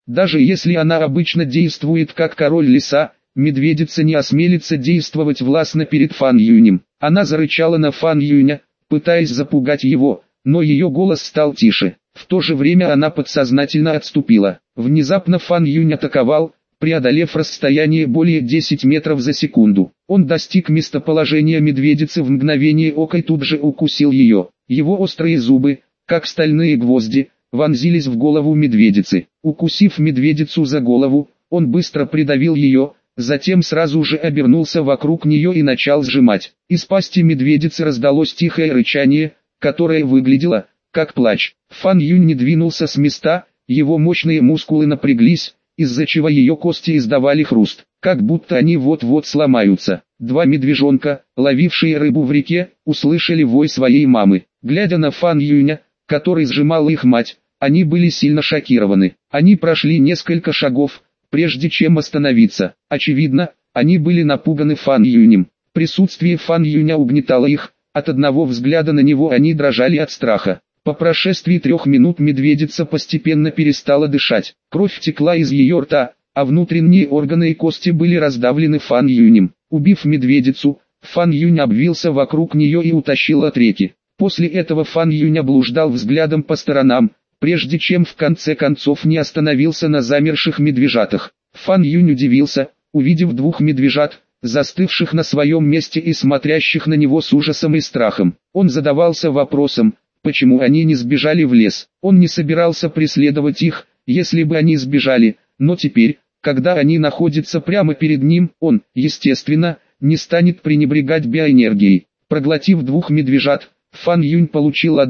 Даже если она обычно действует как король леса, медведица не осмелится действовать властно перед Фан Юнем. Она зарычала на Фан Юня, пытаясь запугать его, но ее голос стал тише. В то же время она подсознательно отступила. Внезапно Фан Юнь атаковал, преодолев расстояние более 10 метров за секунду. Он достиг местоположения медведицы в мгновение ока и тут же укусил ее. Его острые зубы, как стальные гвозди, вонзились в голову медведицы. Укусив медведицу за голову, он быстро придавил ее, затем сразу же обернулся вокруг нее и начал сжимать. Из пасти медведицы раздалось тихое рычание, которое выглядело как плач. Фан Юнь не двинулся с места, его мощные мускулы напряглись, из-за чего ее кости издавали хруст, как будто они вот-вот сломаются. Два медвежонка, ловившие рыбу в реке, услышали вой своей мамы. Глядя на Фан Юня, который сжимал их мать, они были сильно шокированы. Они прошли несколько шагов, прежде чем остановиться. Очевидно, они были напуганы Фан Юнем. Присутствие Фан Юня угнетало их, от одного взгляда на него они дрожали от страха. По прошествии 3 минут медведица постепенно перестала дышать. Кровь текла из ее рта, а внутренние органы и кости были раздавлены Фан Юнем. Убив медведицу, Фан Юнь обвился вокруг нее и утащил от реки. После этого Фан Юнь облуждал взглядом по сторонам, прежде чем в конце концов не остановился на замерших медвежатах. Фан Юнь удивился, увидев 2 медвежат, застывших на своем месте и смотрящих на него с ужасом и страхом. Он задавался вопросом, почему они не сбежали в лес. Он не собирался преследовать их, если бы они сбежали, но теперь, когда они находятся прямо перед ним, он, естественно, не станет пренебрегать биоэнергией. Проглотив 2 медвежат, Фан Юнь получил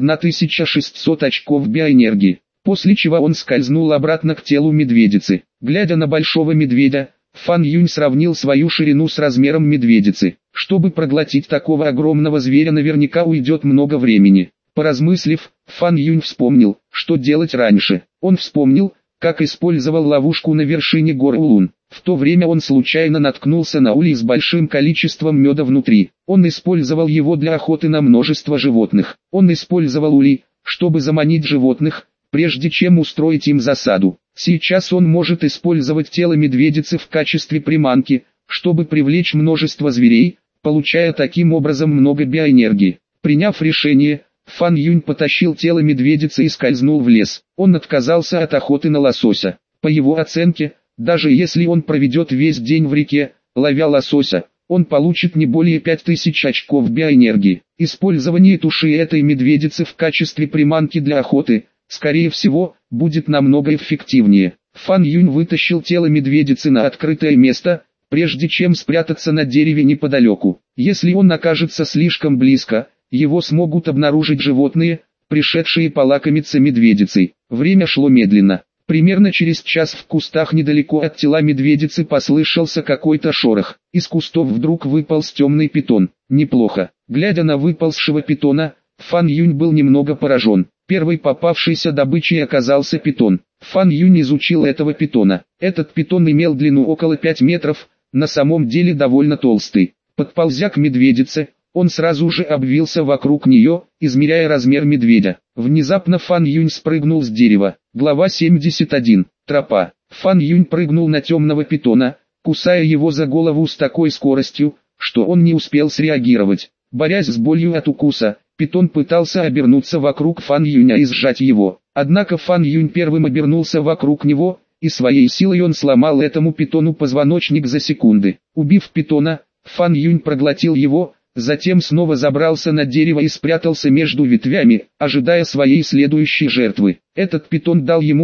1600 очков биоэнергии, после чего он скользнул обратно к телу медведицы. Глядя на большого медведя, Фан Юнь сравнил свою ширину с размером медведицы. Чтобы проглотить такого огромного зверя, наверняка уйдет много времени. Поразмыслив, Фан Юнь вспомнил, что делать раньше. Он вспомнил, как использовал ловушку на вершине горы Улун. В то время он случайно наткнулся на улей с большим количеством меда внутри. Он использовал его для охоты на множество животных. Он использовал улей, чтобы заманить животных, прежде чем устроить им засаду. Сейчас он может использовать тело медведицы в качестве приманки, чтобы привлечь множество зверей, получая таким образом много биоэнергии. Приняв решение, Фан Юнь потащил тело медведицы и скользнул в лес. Он отказался от охоты на лосося. По его оценке, даже если он проведет весь день в реке, ловя лосося, он получит не более 5000 очков биоэнергии. Использование туши этой медведицы в качестве приманки для охоты, скорее всего, будет намного эффективнее. Фан Юнь вытащил тело медведицы на открытое место, прежде чем спрятаться на дереве неподалеку. Если он окажется слишком близко, его смогут обнаружить животные, пришедшие полакомиться медведицей. Время шло медленно. Примерно через час в кустах недалеко от тела медведицы послышался какой-то шорох. Из кустов вдруг выполз темный питон. Неплохо. Глядя на выползшего питона, Фан Юнь был немного поражен. Первой попавшейся добычей оказался питон. Фан Юнь изучил этого питона. Этот питон имел длину около 5 метров, на самом деле довольно толстый. Подползя к медведице, он сразу же обвился вокруг нее, измеряя размер медведя. Внезапно Фан Юнь спрыгнул с дерева. Глава 71. Тропа. Фан Юнь прыгнул на темного питона, кусая его за голову с такой скоростью, что он не успел среагировать. Борясь с болью от укуса, питон пытался обернуться вокруг Фан Юня и сжать его. Однако Фан Юнь первым обернулся вокруг него, и своей силой он сломал этому питону позвоночник за секунды. Убив питона, Фан Юнь проглотил его, затем снова забрался на дерево и спрятался между ветвями, ожидая своей следующей жертвы. Этот питон дал ему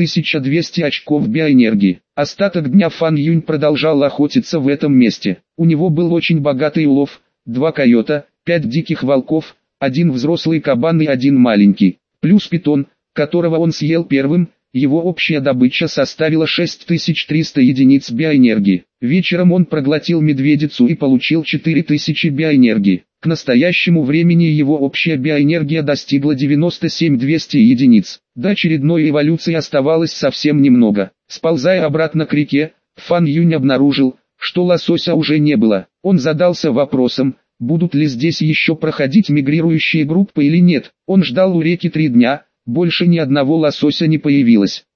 1200 очков биоэнергии. Остаток дня Фан Юнь продолжал охотиться в этом месте. У него был очень богатый улов: 2 койота, 5 диких волков, 1 взрослый кабан и 1 маленький. Плюс питон, которого он съел первым, его общая добыча составила 6300 единиц биоэнергии. Вечером он проглотил медведицу и получил 4000 биоэнергии. К настоящему времени его общая биоэнергия достигла 97200 единиц. До очередной эволюции оставалось совсем немного. Сползая обратно к реке, Фан Юнь обнаружил, что лосося уже не было. Он задался вопросом, будут ли здесь еще проходить мигрирующие группы или нет. Он ждал у реки 3 дня. Больше ни одного лосося не появилось.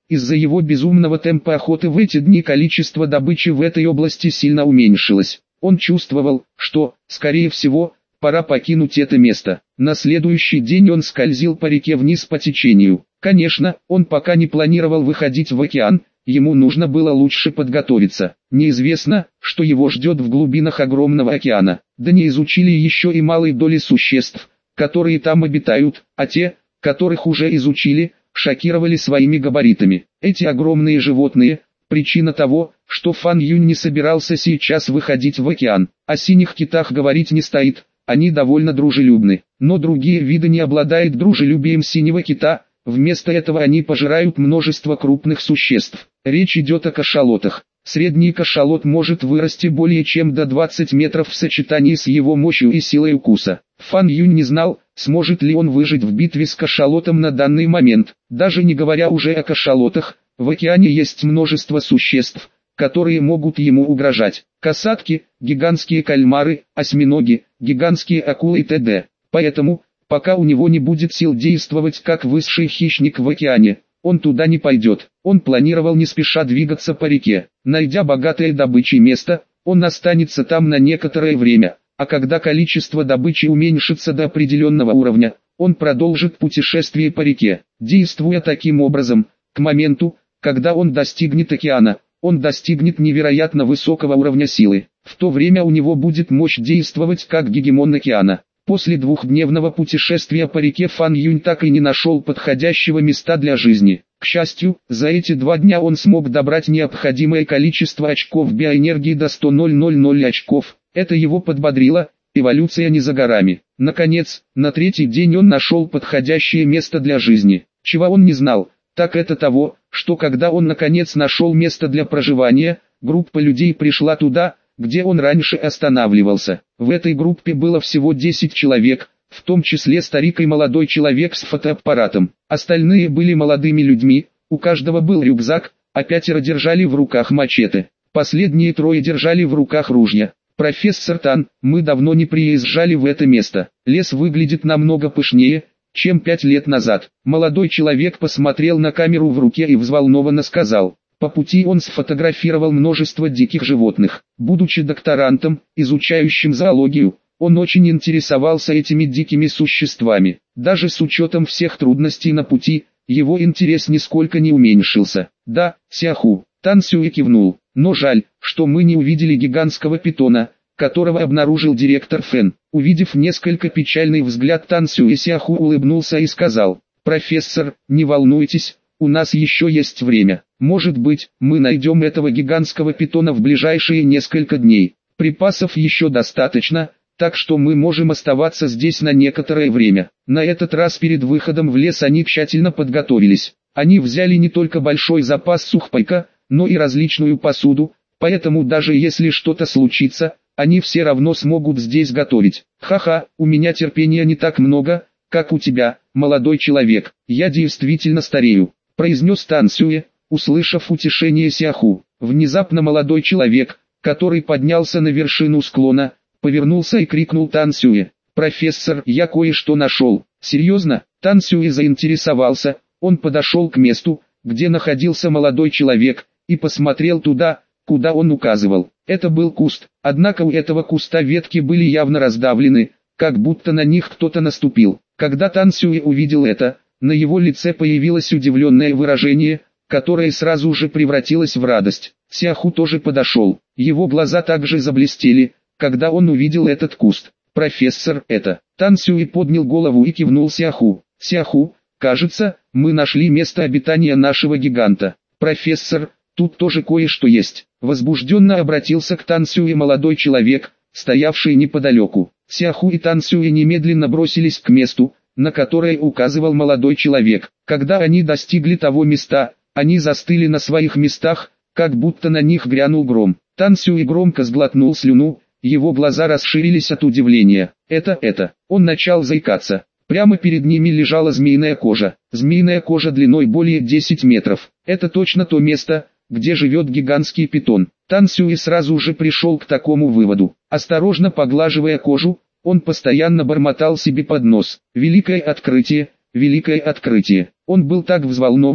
Из-за его безумного темпа охоты в эти дни количество добычи в этой области сильно уменьшилось. Он чувствовал, что, скорее всего, пора покинуть это место. На следующий день он скользил по реке вниз по течению. Конечно, он пока не планировал выходить в океан, ему нужно было лучше подготовиться. Неизвестно, что его ждет в глубинах огромного океана. Да не изучили еще и малой доли существ, которые там обитают, а те, которых уже изучили, шокировали своими габаритами. Эти огромные животные – причина того, что Фан Юнь не собирался сейчас выходить в океан. О синих китах говорить не стоит, они довольно дружелюбны. Но другие виды не обладают дружелюбием синего кита, вместо этого они пожирают множество крупных существ. Речь идет о кашалотах. Средний кашалот может вырасти более чем до 20 метров в сочетании с его мощью и силой укуса. Фан Юнь не знал, сможет ли он выжить в битве с кашалотом на данный момент. Даже не говоря уже о кашалотах, в океане есть множество существ, которые могут ему угрожать. Касатки, гигантские кальмары, осьминоги, гигантские акулы и т.д. Поэтому, пока у него не будет сил действовать как высший хищник в океане, он туда не пойдет. Он планировал не спеша двигаться по реке. Найдя богатое добычей место, он останется там на некоторое время, а когда количество добычи уменьшится до определенного уровня, он продолжит путешествие по реке. Действуя таким образом, к моменту, когда он достигнет океана, он достигнет невероятно высокого уровня силы. В то время у него будет мощь действовать как гегемон океана. После двухдневного путешествия по реке Фан Юнь так и не нашел подходящего места для жизни. К счастью, за эти 2 дня он смог добрать необходимое количество очков биоэнергии до 100 000 очков. Это его подбодрило, эволюция не за горами. Наконец, на 3-й день он нашел подходящее место для жизни. Чего он не знал, так это того, что когда он наконец нашел место для проживания, группа людей пришла туда, где он раньше останавливался. В этой группе было всего 10 человек, в том числе старик и молодой человек с фотоаппаратом. Остальные были молодыми людьми, у каждого был рюкзак, а 5 держали в руках мачете. Последние 3 держали в руках ружья. «Профессор Тан, мы давно не приезжали в это место. Лес выглядит намного пышнее, чем 5 лет назад». Молодой человек посмотрел на камеру в руке и взволнованно сказал. По пути он сфотографировал множество диких животных. Будучи докторантом, изучающим зоологию, он очень интересовался этими дикими существами. Даже с учетом всех трудностей на пути, его интерес нисколько не уменьшился. «Да, Сяху», Тан Сюэ кивнул, «но жаль, что мы не увидели гигантского питона, которого обнаружил директор Фэн». Увидев несколько печальный взгляд Тан Сюэ, Сяху улыбнулся и сказал, «Профессор, не волнуйтесь, у нас еще есть время. Может быть, мы найдем этого гигантского питона в ближайшие несколько дней. Припасов еще достаточно, так что мы можем оставаться здесь на некоторое время». На этот раз перед выходом в лес они тщательно подготовились. Они взяли не только большой запас сухпайка, но и различную посуду, поэтому даже если что-то случится, они все равно смогут здесь готовить. «Ха-ха, у меня терпения не так много, как у тебя, молодой человек, я действительно старею», произнес Тан Сюэ, услышав утешение Сяху. Внезапно молодой человек, который поднялся на вершину склона, повернулся и крикнул Тан Сюэ: «Профессор, я кое-что нашел». «Серьезно?» Тан Сюэ заинтересовался, он подошел к месту, где находился молодой человек, и посмотрел туда, куда он указывал. Это был куст, однако у этого куста ветки были явно раздавлены, как будто на них кто-то наступил. Когда Тан Сюэ увидел это, на его лице появилось удивленное выражение, которое сразу же превратилось в радость. Сяху тоже подошел, его глаза также заблестели, когда он увидел этот куст. «Профессор, это...» Тан Сюэ поднял голову и кивнул Сяху. «Сяху, кажется, мы нашли место обитания нашего гиганта. Профессор, тут тоже кое-что есть». Возбужденно обратился к Тан Сюэ молодой человек, стоявший неподалеку. Сяху и Тан Сюэ немедленно бросились к месту, на которое указывал молодой человек. Когда они достигли того места, они застыли на своих местах, как будто на них грянул гром. Тан Сюэ громко сглотнул слюну, его глаза расширились от удивления. Это... Он начал заикаться. Прямо перед ними лежала змеиная кожа. Змеиная кожа длиной более 10 метров. Это точно то место, где живет гигантский питон. Тан Сюэ сразу же пришел к такому выводу. Осторожно поглаживая кожу, он постоянно бормотал себе под нос: «Великое открытие, великое открытие». Он был так взволнован,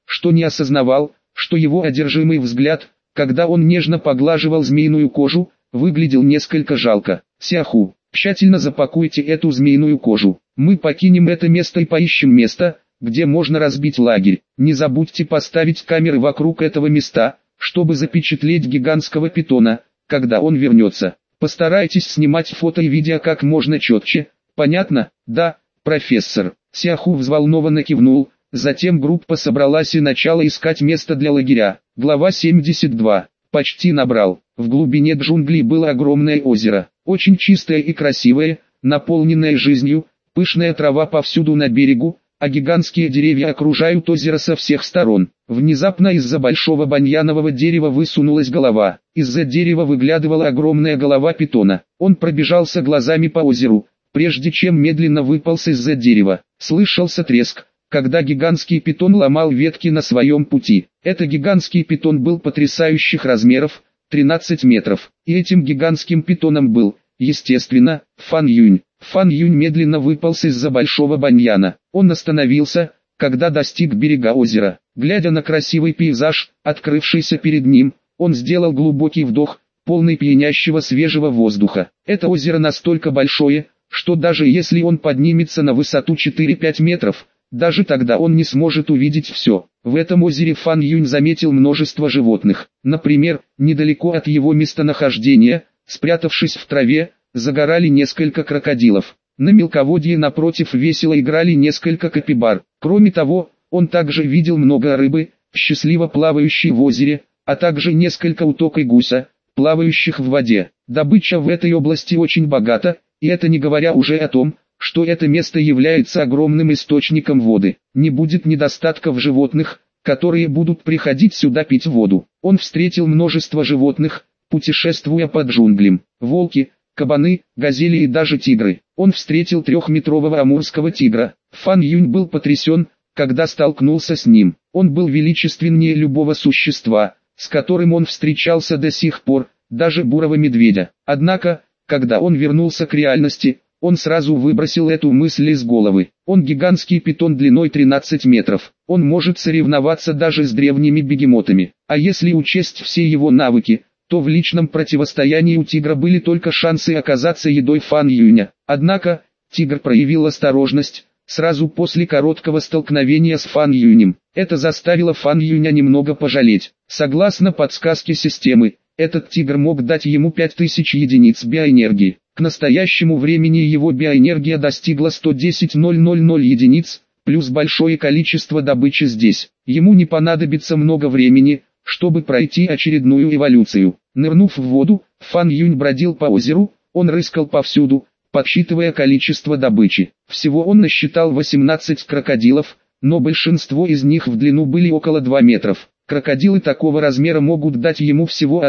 что не осознавал, что его одержимый взгляд, когда он нежно поглаживал змеиную кожу, выглядел несколько жалко. Сяху, тщательно запакуйте эту змеиную кожу. Мы покинем это место и поищем место, где можно разбить лагерь. Не забудьте поставить камеры вокруг этого места, чтобы запечатлеть гигантского питона, когда он вернется. Постарайтесь снимать фото и видео как можно четче. Понятно? Да, профессор. Сяху взволнованно кивнул. Затем группа собралась и начала искать место для лагеря. Глава 72. Почти набрал. В глубине джунглей было огромное озеро. Очень чистое и красивое, наполненное жизнью, пышная трава повсюду на берегу, а гигантские деревья окружают озеро со всех сторон. Внезапно из-за большого баньянового дерева высунулась голова. Из-за дерева выглядывала огромная голова питона. Он пробежался глазами по озеру, прежде чем медленно выполз из-за дерева. Слышался треск, когда гигантский питон ломал ветки на своем пути. Это гигантский питон был потрясающих размеров, 13 метров. И этим гигантским питоном был, естественно, Фан Юнь. Фан Юнь медленно выполз из-за большого баньяна. Он остановился, когда достиг берега озера. Глядя на красивый пейзаж, открывшийся перед ним, он сделал глубокий вдох, полный пьянящего свежего воздуха. Это озеро настолько большое, что даже если он поднимется на высоту 4-5 метров, даже тогда он не сможет увидеть все. В этом озере Фан Юнь заметил множество животных. Например, недалеко от его местонахождения, спрятавшись в траве, загорали несколько крокодилов. На мелководье напротив весело играли несколько капибар. Кроме того, он также видел много рыбы, счастливо плавающей в озере, а также несколько уток и гуся, плавающих в воде. Добыча в этой области очень богата, и это не говоря уже о том, что это место является огромным источником воды. Не будет недостатка в животных, которые будут приходить сюда пить воду. Он встретил множество животных, путешествуя по джунглям. Волки, кабаны, газели и даже тигры. Он встретил 3-метрового амурского тигра. Фан Юнь был потрясен, когда столкнулся с ним. Он был величественнее любого существа, с которым он встречался до сих пор, даже бурого медведя. Однако, когда он вернулся к реальности, он сразу выбросил эту мысль из головы. Он гигантский питон длиной 13 метров. Он может соревноваться даже с древними бегемотами. А если учесть все его навыки, то в личном противостоянии у тигра были только шансы оказаться едой Фан Юня. Однако, тигр проявил осторожность, сразу после короткого столкновения с Фан Юнем. Это заставило Фан Юня немного пожалеть. Согласно подсказке системы, этот тигр мог дать ему 5000 единиц биоэнергии. К настоящему времени его биоэнергия достигла 110 000 единиц, плюс большое количество добычи здесь. Ему не понадобится много времени, чтобы пройти очередную эволюцию. Нырнув в воду, Фан Юнь бродил по озеру, он рыскал повсюду, подсчитывая количество добычи. Всего он насчитал 18 крокодилов, но большинство из них в длину были около 2 метров. Крокодилы такого размера могут дать ему всего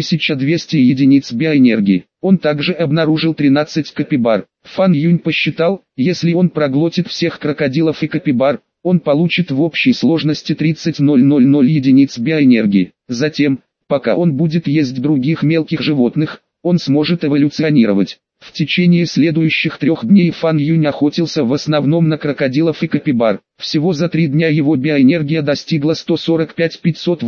1200 единиц биоэнергии. Он также обнаружил 13 капибар. Фан Юнь посчитал, если он проглотит всех крокодилов и капибар, он получит в общей сложности 30 000 единиц биоэнергии. Затем, пока он будет есть других мелких животных, он сможет эволюционировать. В течение следующих 3 дней Фан Юнь охотился в основном на крокодилов и капибар. Всего за 3 дня его биоэнергия достигла 145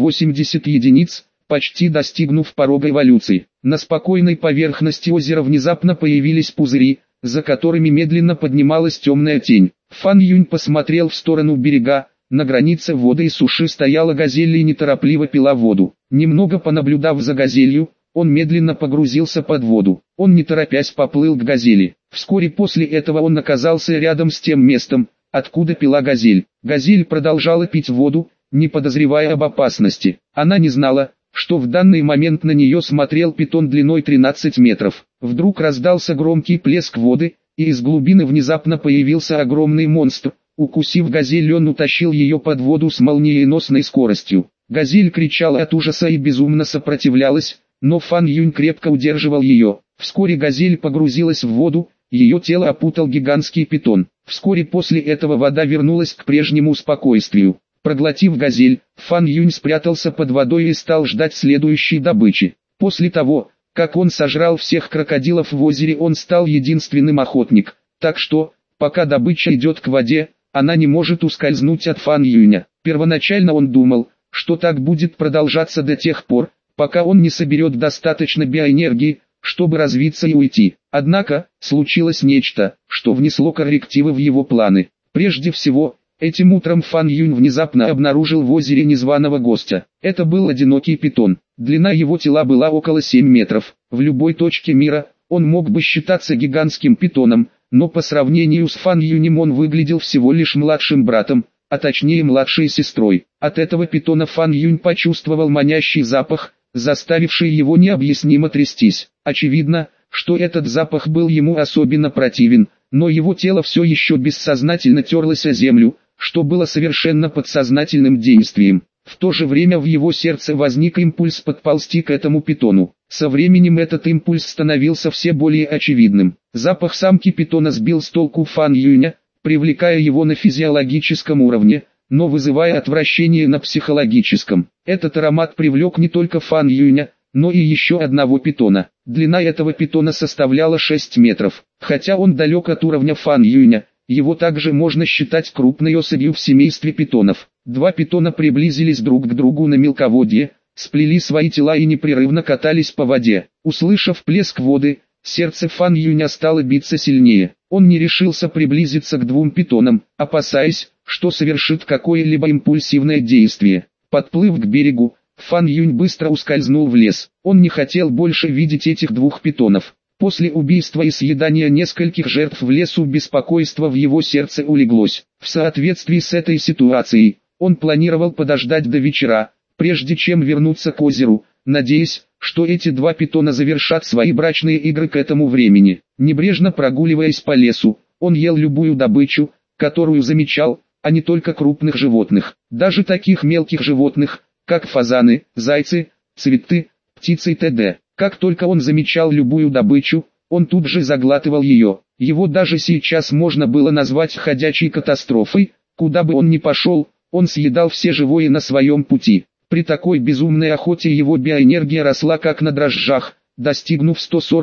580 единиц, почти достигнув порога эволюции. На спокойной поверхности озера внезапно появились пузыри, за которыми медленно поднималась темная тень. Фан Юнь посмотрел в сторону берега. На границе воды и суши стояла газель и неторопливо пила воду. Немного понаблюдав за газелью, он медленно погрузился под воду. Он не торопясь поплыл к газели. Вскоре после этого он оказался рядом с тем местом, откуда пила газель. Газель продолжала пить воду, не подозревая об опасности. Она не знала, что в данный момент на нее смотрел питон длиной 13 метров. Вдруг раздался громкий плеск воды, и из глубины внезапно появился огромный монстр. Укусив газель, он утащил ее под воду с молниеносной скоростью. Газель кричала от ужаса и безумно сопротивлялась, но Фан Юнь крепко удерживал ее. Вскоре газель погрузилась в воду, ее тело опутал гигантский питон. Вскоре после этого вода вернулась к прежнему спокойствию. Проглотив газель, Фан Юнь спрятался под водой и стал ждать следующей добычи. После того, как он сожрал всех крокодилов в озере, он стал единственным охотник. Так что, пока добыча идет к воде, она не может ускользнуть от Фан Юня. Первоначально он думал, что так будет продолжаться до тех пор, пока он не соберет достаточно биоэнергии, чтобы развиться и уйти. Однако, случилось нечто, что внесло коррективы в его планы. Прежде всего, этим утром Фан Юнь внезапно обнаружил в озере незваного гостя. Это был одинокий питон. Длина его тела была около 7 метров. В любой точке мира, он мог бы считаться гигантским питоном, но по сравнению с Фан Юнем он выглядел всего лишь младшим братом, а точнее младшей сестрой. От этого питона Фан Юнь почувствовал манящий запах, заставивший его необъяснимо трястись. Очевидно, что этот запах был ему особенно противен, но его тело все еще бессознательно терлось о землю, что было совершенно подсознательным действием. В то же время в его сердце возник импульс подползти к этому питону. Со временем этот импульс становился все более очевидным. Запах самки питона сбил с толку Фан Юня, привлекая его на физиологическом уровне, но вызывая отвращение на психологическом. Этот аромат привлек не только Фан Юня, но и еще одного питона. Длина этого питона составляла 6 метров. Хотя он далек от уровня Фан Юня, его также можно считать крупной особью в семействе питонов. Два питона приблизились друг к другу на мелководье, сплели свои тела и непрерывно катались по воде. Услышав плеск воды, сердце Фан Юня стало биться сильнее. Он не решился приблизиться к двум питонам, опасаясь, что совершит какое-либо импульсивное действие. Подплыв к берегу, Фан Юнь быстро ускользнул в лес. Он не хотел больше видеть этих двух питонов. После убийства и съедания нескольких жертв в лесу беспокойство в его сердце улеглось. В соответствии с этой ситуацией, он планировал подождать до вечера, прежде чем вернуться к озеру, надеясь, что эти два питона завершат свои брачные игры к этому времени. Небрежно прогуливаясь по лесу, он ел любую добычу, которую замечал, а не только крупных животных. Даже таких мелких животных, как фазаны, зайцы, цветы, птицы и т.д. Как только он замечал любую добычу, он тут же заглатывал ее. Его даже сейчас можно было назвать ходячей катастрофой. Куда бы он ни пошел, он съедал все живое на своем пути. При такой безумной охоте его биоэнергия росла как на дрожжах, достигнув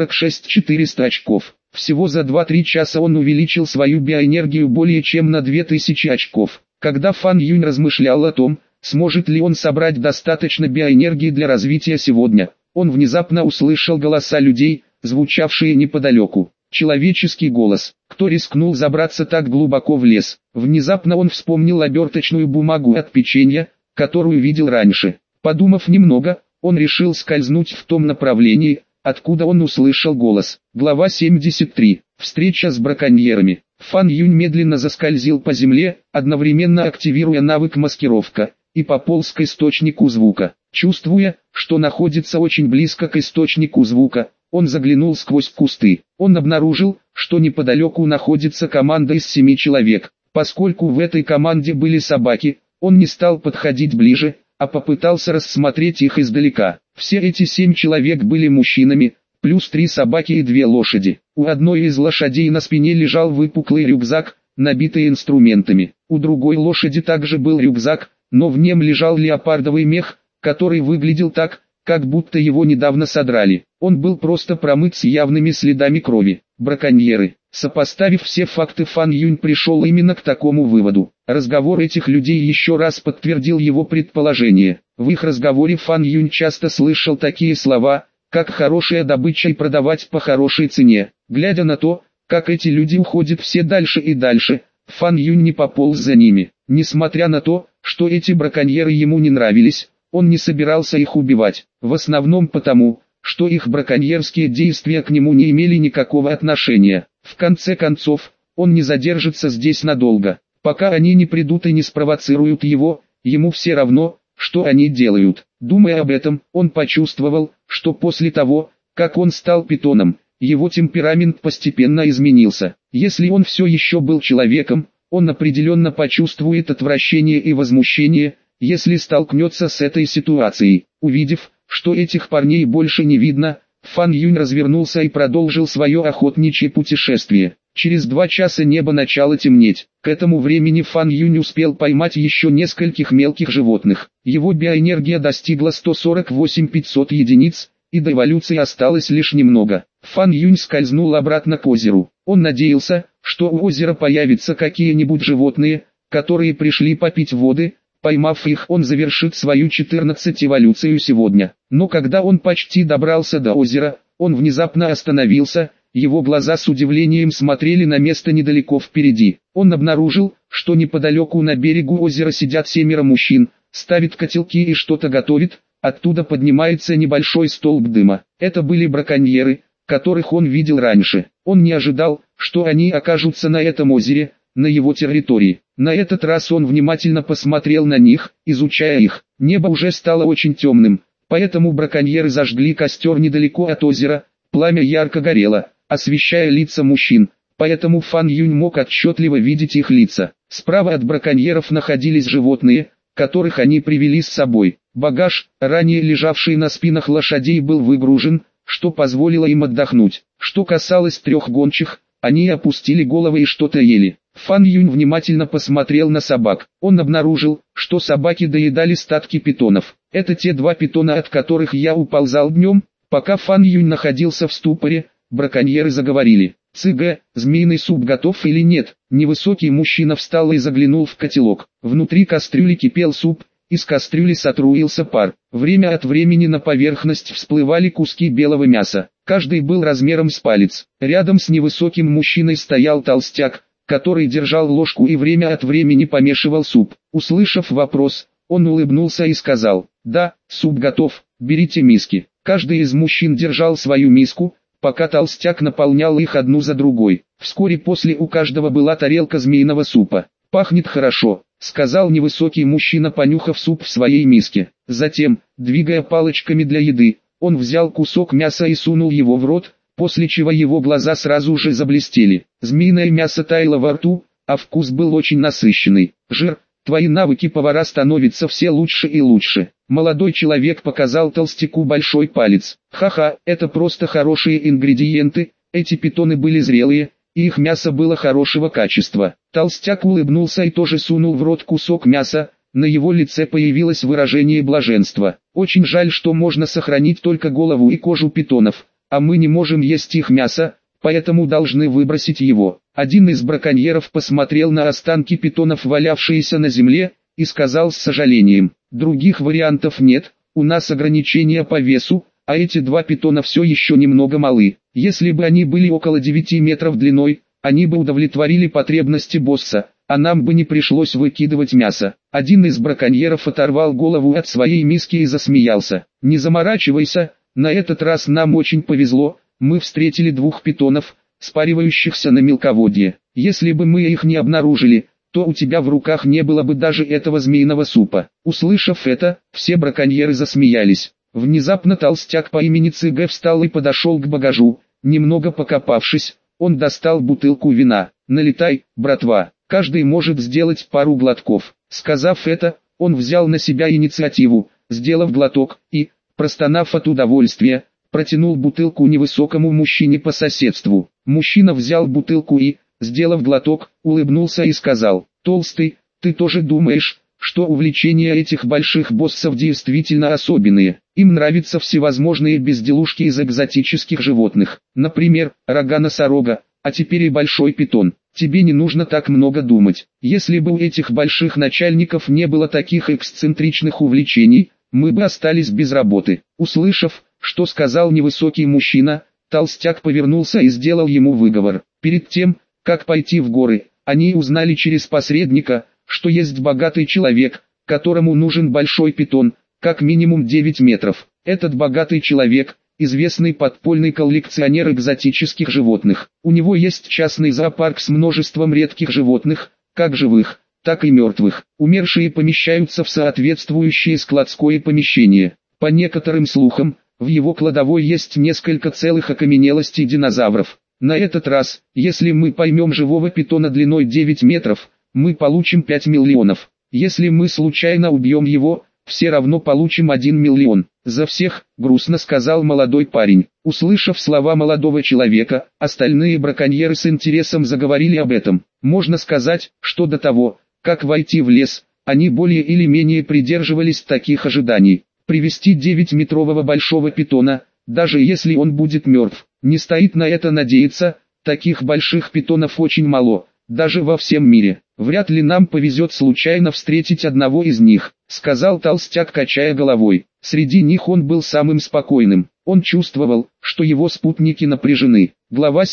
146-400 очков. Всего за 2-3 часа он увеличил свою биоэнергию более чем на 2000 очков. Когда Фан Юнь размышлял о том, сможет ли он собрать достаточно биоэнергии для развития сегодня, он внезапно услышал голоса людей, звучавшие неподалеку. Человеческий голос. Кто рискнул забраться так глубоко в лес? Внезапно он вспомнил оберточную бумагу от печенья, которую видел раньше. Подумав немного, он решил скользнуть в том направлении, откуда он услышал голос. Глава 73. Встреча с браконьерами. Фан Юнь медленно заскользил по земле, одновременно активируя навык маскировка, и пополз к источнику звука. Чувствуя, что находится очень близко к источнику звука, он заглянул сквозь кусты. Он обнаружил, что неподалеку находится команда из 7 человек. Поскольку в этой команде были собаки, он не стал подходить ближе, а попытался рассмотреть их издалека. Все эти 7 человек были мужчинами, плюс 3 собаки и 2 лошади. У одной из лошадей на спине лежал выпуклый рюкзак, набитый инструментами. У другой лошади также был рюкзак, но в нем лежал леопардовый мех, который выглядел так, как будто его недавно содрали. Он был просто промыт с явными следами крови. Браконьеры. Сопоставив все факты, Фан Юнь пришел именно к такому выводу. Разговор этих людей еще раз подтвердил его предположение. В их разговоре Фан Юнь часто слышал такие слова, как «хорошая добыча» и «продавать по хорошей цене». Глядя на то, как эти люди уходят все дальше и дальше, Фан Юнь не пополз за ними. Несмотря на то, что эти браконьеры ему не нравились, он не собирался их убивать, в основном потому, что их браконьерские действия к нему не имели никакого отношения. В конце концов, он не задержится здесь надолго, пока они не придут и не спровоцируют его, ему все равно, что они делают. Думая об этом, он почувствовал, что после того, как он стал питоном, его темперамент постепенно изменился. Если он все еще был человеком, он определенно почувствует отвращение и возмущение, если столкнется с этой ситуацией. Увидев, что этих парней больше не видно, Фан Юнь развернулся и продолжил свое охотничье путешествие. Через 2 часа небо начало темнеть. К этому времени Фан Юнь успел поймать еще нескольких мелких животных. Его биоэнергия достигла 148-500 единиц, и до эволюции осталось лишь немного. Фан Юнь скользнул обратно к озеру. Он надеялся, что у озера появятся какие-нибудь животные, которые пришли попить воды, Поймав их, он завершит свою 14 эволюцию сегодня. Но когда он почти добрался до озера, он внезапно остановился, его глаза с удивлением смотрели на место недалеко впереди. Он обнаружил, что неподалеку на берегу озера сидят 7 мужчин, ставят котелки и что-то готовят, оттуда поднимается небольшой столб дыма. Это были браконьеры, которых он видел раньше. Он не ожидал, что они окажутся на этом озере, на его территории. На этот раз он внимательно посмотрел на них, изучая их. Небо уже стало очень темным, поэтому браконьеры зажгли костер недалеко от озера, пламя ярко горело, освещая лица мужчин, поэтому Фан Юнь мог отчетливо видеть их лица. Справа от браконьеров находились животные, которых они привели с собой. Багаж, ранее лежавший на спинах лошадей, был выгружен, что позволило им отдохнуть. Что касалось 3 гончих, они опустили головы и что-то ели. Фан Юнь внимательно посмотрел на собак. Он обнаружил, что собаки доедали статки питонов. Это те 2 питона, от которых я уползал днем. Пока Фан Юнь находился в ступоре, браконьеры заговорили. «Цыгэ, змеиный суп готов или нет?» Невысокий мужчина встал и заглянул в котелок. Внутри кастрюли кипел суп, из кастрюли сотруился пар. Время от времени на поверхность всплывали куски белого мяса. Каждый был размером с палец. Рядом с невысоким мужчиной стоял толстяк, который держал ложку и время от времени помешивал суп. Услышав вопрос, он улыбнулся и сказал: «Да, суп готов, берите миски». Каждый из мужчин держал свою миску, пока толстяк наполнял их одну за другой. Вскоре после у каждого была тарелка змеиного супа. «Пахнет хорошо», — сказал невысокий мужчина, понюхав суп в своей миске. Затем, двигая палочками для еды, он взял кусок мяса и сунул его в рот, после чего его глаза сразу же заблестели. Змеиное мясо таяло во рту, а вкус был очень насыщенный. «Жир, твои навыки повара становятся все лучше и лучше». Молодой человек показал толстяку большой палец. «Ха-ха, это просто хорошие ингредиенты, эти питоны были зрелые, и их мясо было хорошего качества». Толстяк улыбнулся и тоже сунул в рот кусок мяса, на его лице появилось выражение блаженства. «Очень жаль, что можно сохранить только голову и кожу питонов, а мы не можем есть их мясо, поэтому должны выбросить его». Один из браконьеров посмотрел на останки питонов, валявшиеся на земле, и сказал с сожалением: «Других вариантов нет, у нас ограничения по весу, а эти 2 питона все еще немного малы. Если бы они были около 9 метров длиной, они бы удовлетворили потребности босса, а нам бы не пришлось выкидывать мясо». Один из браконьеров оторвал голову от своей миски и засмеялся. «Не заморачивайся, на этот раз нам очень повезло, мы встретили 2 питонов, спаривающихся на мелководье. Если бы мы их не обнаружили, то у тебя в руках не было бы даже этого змеиного супа». Услышав это, все браконьеры засмеялись. Внезапно толстяк по имени Цыгэ встал и подошел к багажу. Немного покопавшись, он достал бутылку вина. «Налетай, братва, каждый может сделать пару глотков». Сказав это, он взял на себя инициативу, сделав глоток, и, простонав от удовольствия, протянул бутылку невысокому мужчине по соседству. Мужчина взял бутылку и, сделав глоток, улыбнулся и сказал: «Толстый, ты тоже думаешь, что увлечения этих больших боссов действительно особенные? Им нравятся всевозможные безделушки из экзотических животных, например, рога носорога, а теперь и большой питон. Тебе не нужно так много думать. Если бы у этих больших начальников не было таких эксцентричных увлечений, мы бы остались без работы». Услышав, что сказал невысокий мужчина, толстяк повернулся и сделал ему выговор. Перед тем, как пойти в горы, они узнали через посредника, что есть богатый человек, которому нужен большой питон, как минимум 9 метров. Этот богатый человек – известный подпольный коллекционер экзотических животных. У него есть частный зоопарк с множеством редких животных, как живых, так и мертвых. Умершие помещаются в соответствующее складское помещение. По некоторым слухам, в его кладовой есть несколько целых окаменелостей динозавров. На этот раз, если мы поймем живого питона длиной 9 метров, мы получим 5 миллионов. Если мы случайно убьем его, все равно получим 1 миллион. «За всех», — грустно сказал молодой парень. Услышав слова молодого человека, остальные браконьеры с интересом заговорили об этом. Можно сказать, что до того, как войти в лес, они более или менее придерживались таких ожиданий. Привести 9-метрового большого питона, даже если он будет мертв, не стоит на это надеяться, таких больших питонов очень мало, даже во всем мире. Вряд ли нам повезет случайно встретить одного из них, сказал толстяк, качая головой. Среди них он был самым спокойным. Он чувствовал, что его спутники напряжены. Глава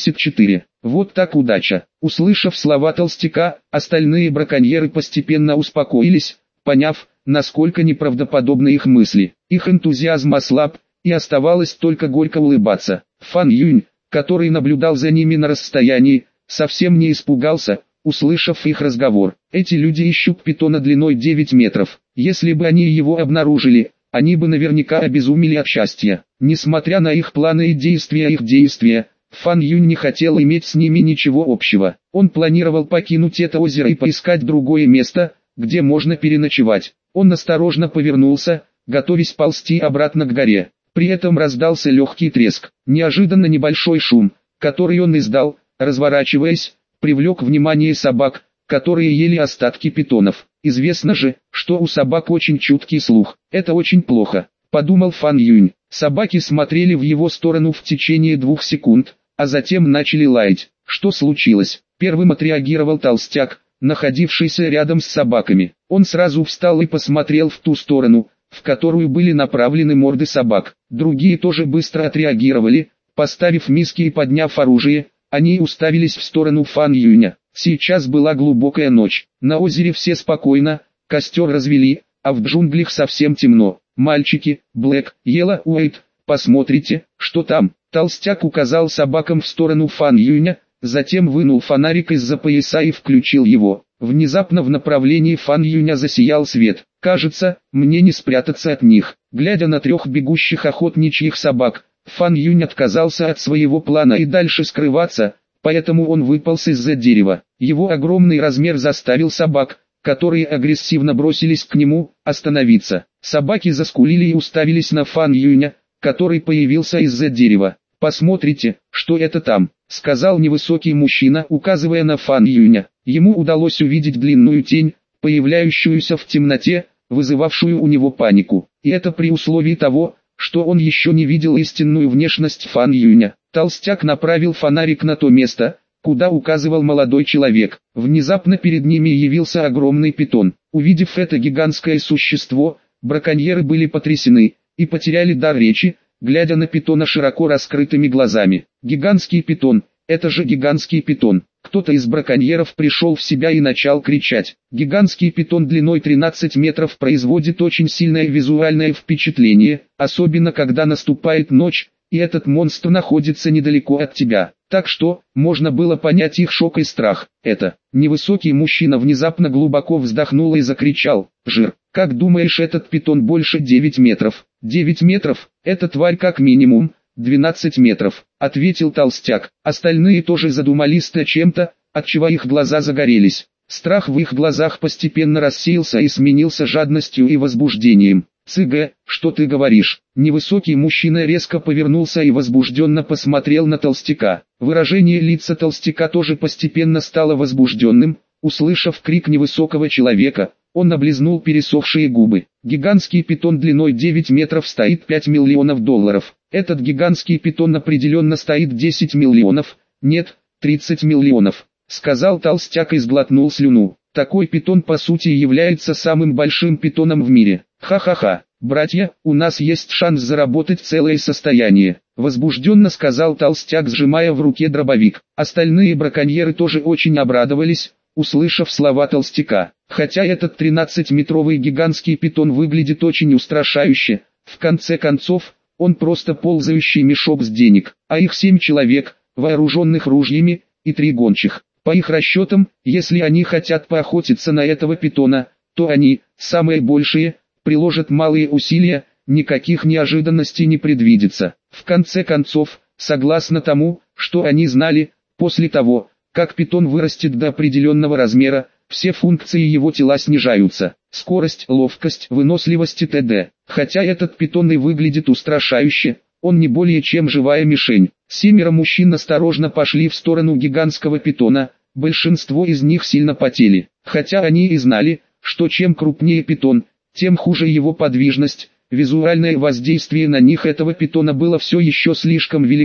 74. Вот так удача. Услышав слова толстяка, остальные браконьеры постепенно успокоились, поняв, насколько неправдоподобны их мысли. Их энтузиазм ослаб, и оставалось только горько улыбаться. Фан Юнь, который наблюдал за ними на расстоянии, совсем не испугался, услышав их разговор. Эти люди ищут питона длиной 9 метров. Если бы они его обнаружили, они бы наверняка обезумели от счастья. Несмотря на их планы и их действия, Фан Юнь не хотел иметь с ними ничего общего. Он планировал покинуть это озеро и поискать другое место, где можно переночевать. Он осторожно повернулся, готовясь ползти обратно к горе. При этом раздался легкий треск. Неожиданно небольшой шум, который он издал, разворачиваясь, привлек внимание собак, которые ели остатки питонов. Известно же, что у собак очень чуткий слух. Это очень плохо, подумал Фан Юнь. Собаки смотрели в его сторону в течение 2 секунд, а затем начали лаять. Что случилось? Первым отреагировал толстяк, находившийся рядом с собаками. Он сразу встал и посмотрел в ту сторону, в которую были направлены морды собак. Другие тоже быстро отреагировали, поставив миски и подняв оружие, они уставились в сторону Фан Юня. Сейчас была глубокая ночь, на озере все спокойно, костер развели, а в джунглях совсем темно. «Мальчики, Блэк, Ела, Уэйт, посмотрите, что там». Толстяк указал собакам в сторону Фан Юня, затем вынул фонарик из-за пояса и включил его. Внезапно в направлении Фан Юня засиял свет. «Кажется, мне не спрятаться от них». Глядя на 3 бегущих охотничьих собак, Фан Юнь отказался от своего плана и дальше скрываться, поэтому он выполз из-за дерева. Его огромный размер заставил собак, которые агрессивно бросились к нему, остановиться. Собаки заскулили и уставились на Фан Юня, который появился из-за дерева. «Посмотрите, что это там», — сказал невысокий мужчина, указывая на Фан Юня. Ему удалось увидеть длинную тень, появляющуюся в темноте, вызывавшую у него панику. И это при условии того, что он еще не видел истинную внешность Фан Юня. Толстяк направил фонарик на то место, куда указывал молодой человек. Внезапно перед ними явился огромный питон. Увидев это гигантское существо, браконьеры были потрясены и потеряли дар речи, глядя на питона широко раскрытыми глазами. Гигантский питон, это же гигантский питон. Кто-то из браконьеров пришел в себя и начал кричать. Гигантский питон длиной 13 метров производит очень сильное визуальное впечатление, особенно когда наступает ночь, и этот монстр находится недалеко от тебя. Так что, можно было понять их шок и страх. Это, невысокий мужчина внезапно глубоко вздохнул и закричал: «Жир, как думаешь, этот питон больше 9 метров?» «9 метров, эта тварь как минимум 12 метров», — ответил толстяк. Остальные тоже задумались над чем-то, отчего их глаза загорелись. Страх в их глазах постепенно рассеялся и сменился жадностью и возбуждением. «Цыгэ, что ты говоришь?» Невысокий мужчина резко повернулся и возбужденно посмотрел на толстяка. Выражение лица толстяка тоже постепенно стало возбужденным. Услышав крик невысокого человека, он облизнул пересохшие губы. Гигантский питон длиной 9 метров стоит $5 миллионов. Этот гигантский питон определенно стоит 10 миллионов, нет, 30 миллионов, сказал толстяк и сглотнул слюну. Такой питон по сути является самым большим питоном в мире. Ха-ха-ха, братья, у нас есть шанс заработать целое состояние, возбужденно сказал толстяк, сжимая в руке дробовик. Остальные браконьеры тоже очень обрадовались, услышав слова толстяка. Хотя этот 13-метровый гигантский питон выглядит очень устрашающе, в конце концов, он просто ползающий мешок с денег, а их 7 человек, вооруженных ружьями, и 3 гончих. По их расчетам, если они хотят поохотиться на этого питона, то они, самые большие, приложат малые усилия, никаких неожиданностей не предвидится. В конце концов, согласно тому, что они знали, после того, как питон вырастет до определенного размера, все функции его тела снижаются. Скорость, ловкость, выносливость и т.д. Хотя этот питон и выглядит устрашающе, он не более чем живая мишень. 7 мужчин осторожно пошли в сторону гигантского питона, большинство из них сильно потели. Хотя они и знали, что чем крупнее питон, тем хуже его подвижность, визуальное воздействие на них этого питона было все еще слишком велико,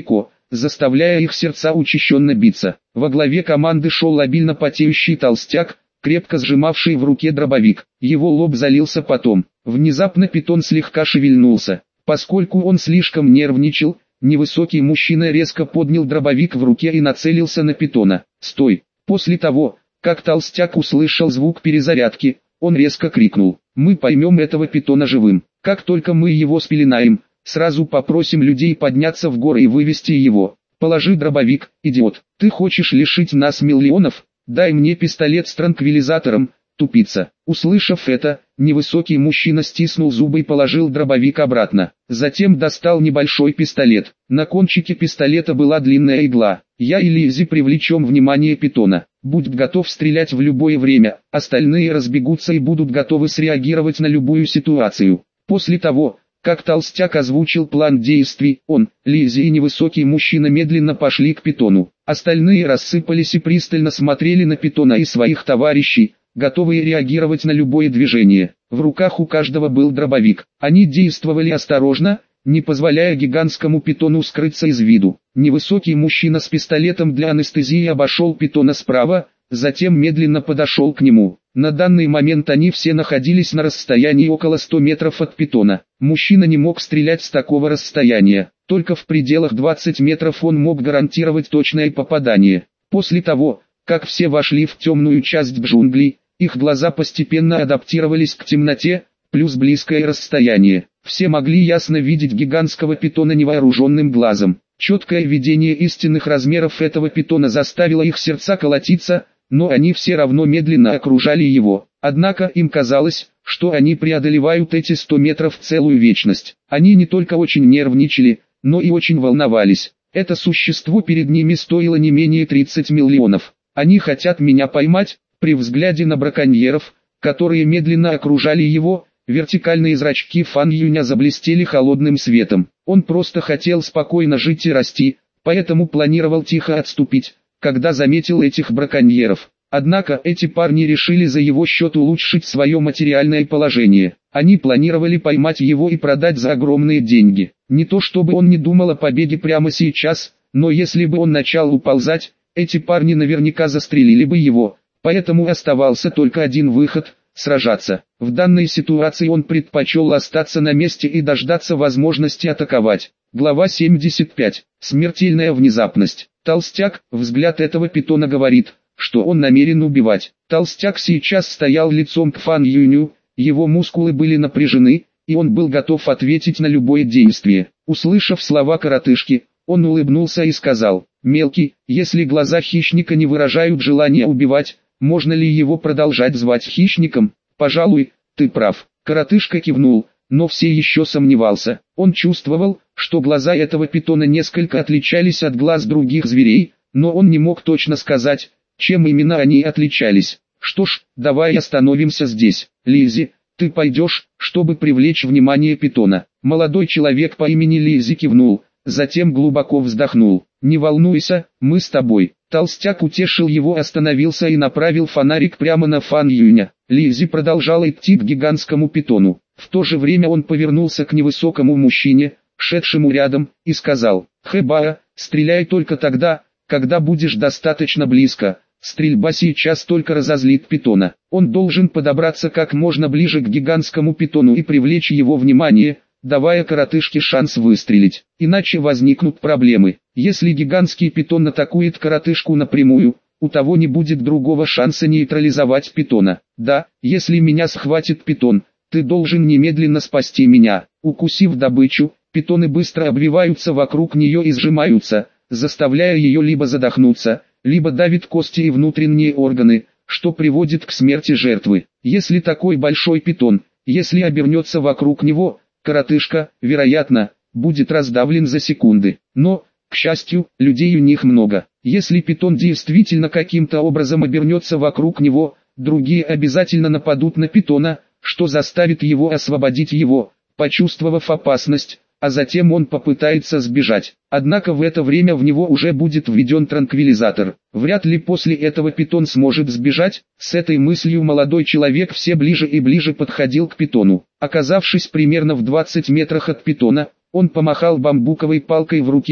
заставляя их сердца учащенно биться. Во главе команды шел обильно потеющий толстяк, крепко сжимавший в руке дробовик. Его лоб залился потом. Внезапно питон слегка шевельнулся. Поскольку он слишком нервничал, невысокий мужчина резко поднял дробовик в руке и нацелился на питона. «Стой!» После того, как толстяк услышал звук перезарядки, он резко крикнул: «Мы поймем этого питона живым. Как только мы его спеленаем, сразу попросим людей подняться в горы и вывести его. Положи дробовик, идиот. Ты хочешь лишить нас миллионов? Дай мне пистолет с транквилизатором, тупица». Услышав это, невысокий мужчина стиснул зубы и положил дробовик обратно. Затем достал небольшой пистолет. На кончике пистолета была длинная игла. «Я и Лиззи привлечем внимание питона. Будь готов стрелять в любое время, остальные разбегутся и будут готовы среагировать на любую ситуацию». После того, как толстяк озвучил план действий, он, Лиззи и невысокий мужчина медленно пошли к питону. Остальные рассыпались и пристально смотрели на питона и своих товарищей, готовые реагировать на любое движение. В руках у каждого был дробовик. Они действовали осторожно, не позволяя гигантскому питону скрыться из виду. Невысокий мужчина с пистолетом для анестезии обошел питона справа, затем медленно подошел к нему. На данный момент они все находились на расстоянии около 100 метров от питона. Мужчина не мог стрелять с такого расстояния. Только в пределах 20 метров он мог гарантировать точное попадание. После того, как все вошли в темную часть джунглей, их глаза постепенно адаптировались к темноте, плюс близкое расстояние. Все могли ясно видеть гигантского питона невооруженным глазом. Четкое видение истинных размеров этого питона заставило их сердца колотиться, но они все равно медленно окружали его. Однако им казалось, что они преодолевают эти 100 метров целую вечность. Они не только очень нервничали, но и очень волновались. Это существо перед ними стоило не менее 30 миллионов. Они хотят меня поймать. При взгляде на браконьеров, которые медленно окружали его, вертикальные зрачки Фан Юня заблестели холодным светом. Он просто хотел спокойно жить и расти, поэтому планировал тихо отступить, когда заметил этих браконьеров. Однако эти парни решили за его счет улучшить свое материальное положение. Они планировали поймать его и продать за огромные деньги. Не то чтобы он не думал о побеге прямо сейчас, но если бы он начал уползать, эти парни наверняка застрелили бы его. Поэтому оставался только один выход – сражаться. В данной ситуации он предпочел остаться на месте и дождаться возможности атаковать. Глава 75. Смертельная внезапность. Толстяк, взгляд этого питона говорит, что он намерен убивать. Толстяк сейчас стоял лицом к Фан Юню, его мускулы были напряжены, и он был готов ответить на любое действие. Услышав слова коротышки, он улыбнулся и сказал: «Мелкий, если глаза хищника не выражают желания убивать, можно ли его продолжать звать хищником? Пожалуй, ты прав». Коротышка кивнул, но все еще сомневался. Он чувствовал, что глаза этого питона несколько отличались от глаз других зверей, но он не мог точно сказать, чем именно они отличались. «Что ж, давай остановимся здесь. Лиззи, ты пойдешь, чтобы привлечь внимание питона». Молодой человек по имени Лиззи кивнул, затем глубоко вздохнул. «Не волнуйся, мы с тобой». Толстяк утешил его, остановился и направил фонарик прямо на Фан Юня. Лиззи продолжала идти к гигантскому питону. В то же время он повернулся к невысокому мужчине, шедшему рядом, и сказал: «Хэбаа, стреляй только тогда, когда будешь достаточно близко. Стрельба сейчас только разозлит питона. Он должен подобраться как можно ближе к гигантскому питону и привлечь его внимание, давая коротышке шанс выстрелить. Иначе возникнут проблемы. Если гигантский питон атакует коротышку напрямую, у того не будет другого шанса нейтрализовать питона. Да, если меня схватит питон, ты должен немедленно спасти меня». Укусив добычу, питоны быстро обвиваются вокруг нее и сжимаются, заставляя ее либо задохнуться, либо давит кости и внутренние органы, что приводит к смерти жертвы. Если такой большой питон, если обернется вокруг него, коротышка, вероятно, будет раздавлен за секунды. Но, к счастью, людей у них много. Если питон действительно каким-то образом обернется вокруг него, другие обязательно нападут на питона, что заставит его освободить его, почувствовав опасность, а затем он попытается сбежать. Однако в это время в него уже будет введен транквилизатор. Вряд ли после этого питон сможет сбежать. С этой мыслью молодой человек все ближе и ближе подходил к питону. Оказавшись примерно в 20 метрах от питона, он помахал бамбуковой палкой в руке,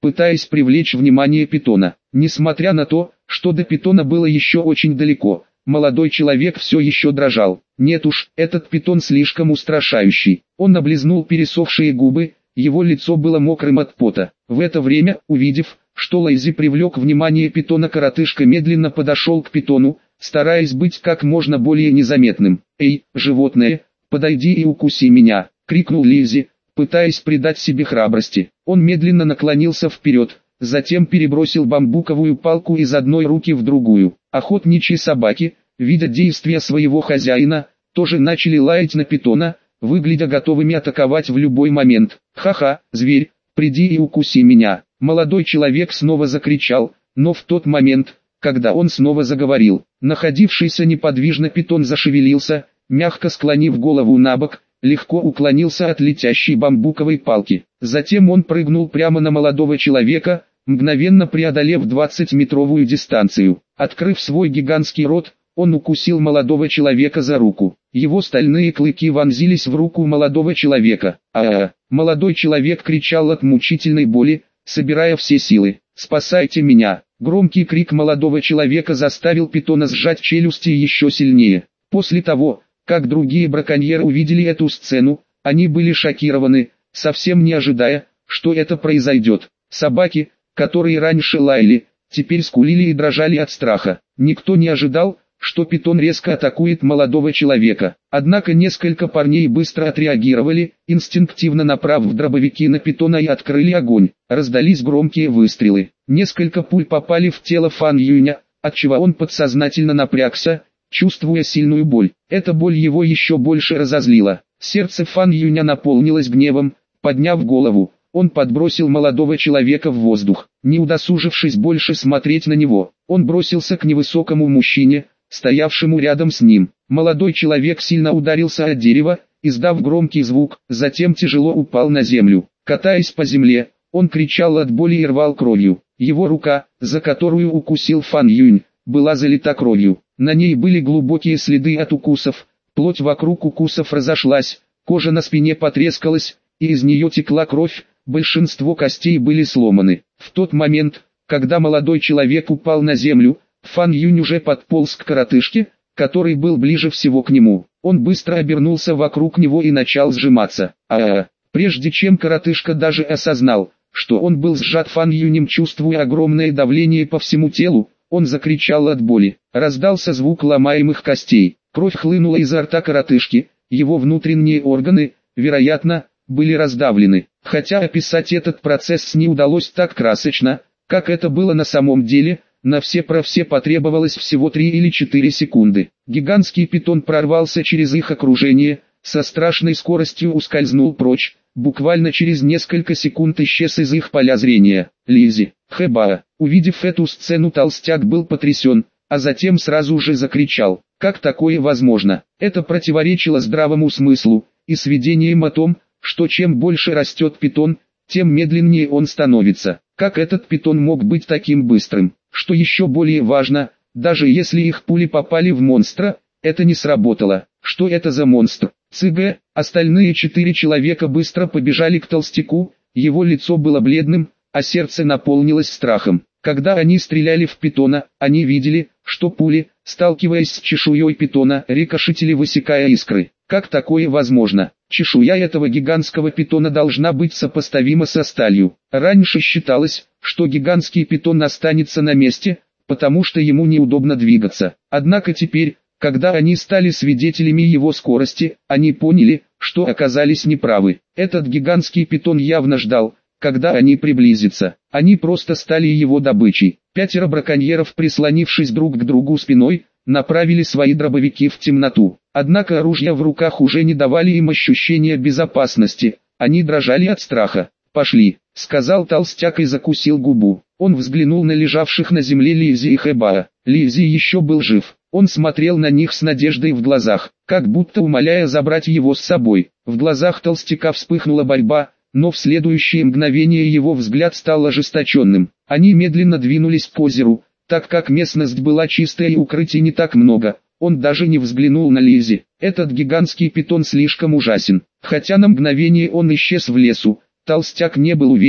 пытаясь привлечь внимание питона. Несмотря на то, что до питона было еще очень далеко, молодой человек все еще дрожал. Нет уж, этот питон слишком устрашающий. Он облизнул пересохшие губы, его лицо было мокрым от пота. В это время, увидев, что Лейзи привлек внимание питона, коротышка медленно подошел к питону, стараясь быть как можно более незаметным. «Эй, животное, подойди и укуси меня!» — крикнул Лейзи, пытаясь придать себе храбрости. Он медленно наклонился вперед, затем перебросил бамбуковую палку из одной руки в другую. Охотничьи собаки, видя действия своего хозяина, тоже начали лаять на питона, выглядя готовыми атаковать в любой момент. «Ха-ха, зверь, приди и укуси меня!» Молодой человек снова закричал, но в тот момент, когда он снова заговорил, находившийся неподвижно питон зашевелился, мягко склонив голову набок, легко уклонился от летящей бамбуковой палки. Затем он прыгнул прямо на молодого человека, мгновенно преодолев 20-метровую дистанцию. Открыв свой гигантский рот, он укусил молодого человека за руку. Его стальные клыки вонзились в руку молодого человека. Молодой человек кричал от мучительной боли, собирая все силы. «Спасайте меня!» Громкий крик молодого человека заставил питона сжать челюсти еще сильнее. После того, как другие браконьеры увидели эту сцену, они были шокированы, совсем не ожидая, что это произойдет. Собаки, которые раньше лаяли, теперь скулили и дрожали от страха. Никто не ожидал, что питон резко атакует молодого человека. Однако несколько парней быстро отреагировали, инстинктивно направив дробовики на питона и открыли огонь. Раздались громкие выстрелы. Несколько пуль попали в тело Фан Юня, отчего он подсознательно напрягся, чувствуя сильную боль. Эта боль его еще больше разозлила. Сердце Фан Юня наполнилось гневом. Подняв голову, он подбросил молодого человека в воздух. Не удосужившись больше смотреть на него, он бросился к невысокому мужчине, стоявшему рядом с ним. Молодой человек сильно ударился о дерево, издав громкий звук, затем тяжело упал на землю. Катаясь по земле, он кричал от боли и рвал кровью. Его рука, за которую укусил Фан Юнь, была залита кровью. На ней были глубокие следы от укусов, плоть вокруг укусов разошлась, кожа на спине потрескалась, и из нее текла кровь, большинство костей были сломаны. В тот момент, когда молодой человек упал на землю, Фан Юнь уже подполз к коротышке, который был ближе всего к нему. Он быстро обернулся вокруг него и начал сжиматься. Прежде чем коротышка даже осознал, что он был сжат Фан Юнем, чувствуя огромное давление по всему телу, он закричал от боли. Раздался звук ломаемых костей. Кровь хлынула изо рта коротышки, его внутренние органы, вероятно, были раздавлены. Хотя описать этот процесс не удалось так красочно, как это было на самом деле, на все про все потребовалось всего 3 или 4 секунды. Гигантский питон прорвался через их окружение, со страшной скоростью ускользнул прочь, буквально через несколько секунд исчез из их поля зрения. Лиззи, Хэбаа. Увидев эту сцену, толстяк был потрясен, а затем сразу же закричал: «Как такое возможно?» Это противоречило здравому смыслу и сведениям о том, что чем больше растет питон, тем медленнее он становится. Как этот питон мог быть таким быстрым? Что еще более важно, даже если их пули попали в монстра, это не сработало. Что это за монстр? ЦГ. Остальные 4 человека быстро побежали к толстяку, его лицо было бледным, а сердце наполнилось страхом. Когда они стреляли в питона, они видели, что пули, сталкиваясь с чешуей питона, рикошетили, высекая искры. Как такое возможно? Чешуя этого гигантского питона должна быть сопоставима со сталью. Раньше считалось, что гигантский питон останется на месте, потому что ему неудобно двигаться. Однако теперь, когда они стали свидетелями его скорости, они поняли, что оказались неправы. Этот гигантский питон явно ждал, когда они приблизятся. Они просто стали его добычей. 5 браконьеров, прислонившись друг к другу спиной, направили свои дробовики в темноту. Однако оружия в руках уже не давали им ощущения безопасности, они дрожали от страха. «Пошли», — сказал толстяк и закусил губу. Он взглянул на лежавших на земле Лиззи и Хэбаа. Лиззи еще был жив. Он смотрел на них с надеждой в глазах, как будто умоляя забрать его с собой. В глазах толстяка вспыхнула борьба, но в следующее мгновение его взгляд стал ожесточенным. Они медленно двинулись к озеру, так как местность была чистая и укрытий не так много. Он даже не взглянул на Лиззи. Этот гигантский питон слишком ужасен. Хотя на мгновение он исчез в лесу, толстяк не был уверен,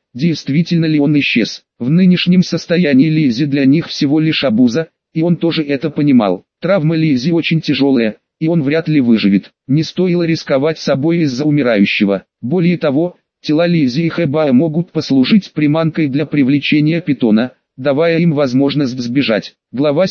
действительно ли он исчез. В нынешнем состоянии Лиззи для них всего лишь обуза, и он тоже это понимал. Травма Лиззи очень тяжелая, и он вряд ли выживет. Не стоило рисковать собой из-за умирающего. Более того, тела Лиззи и Хэбая могут послужить приманкой для привлечения питона, давая им возможность сбежать. Глава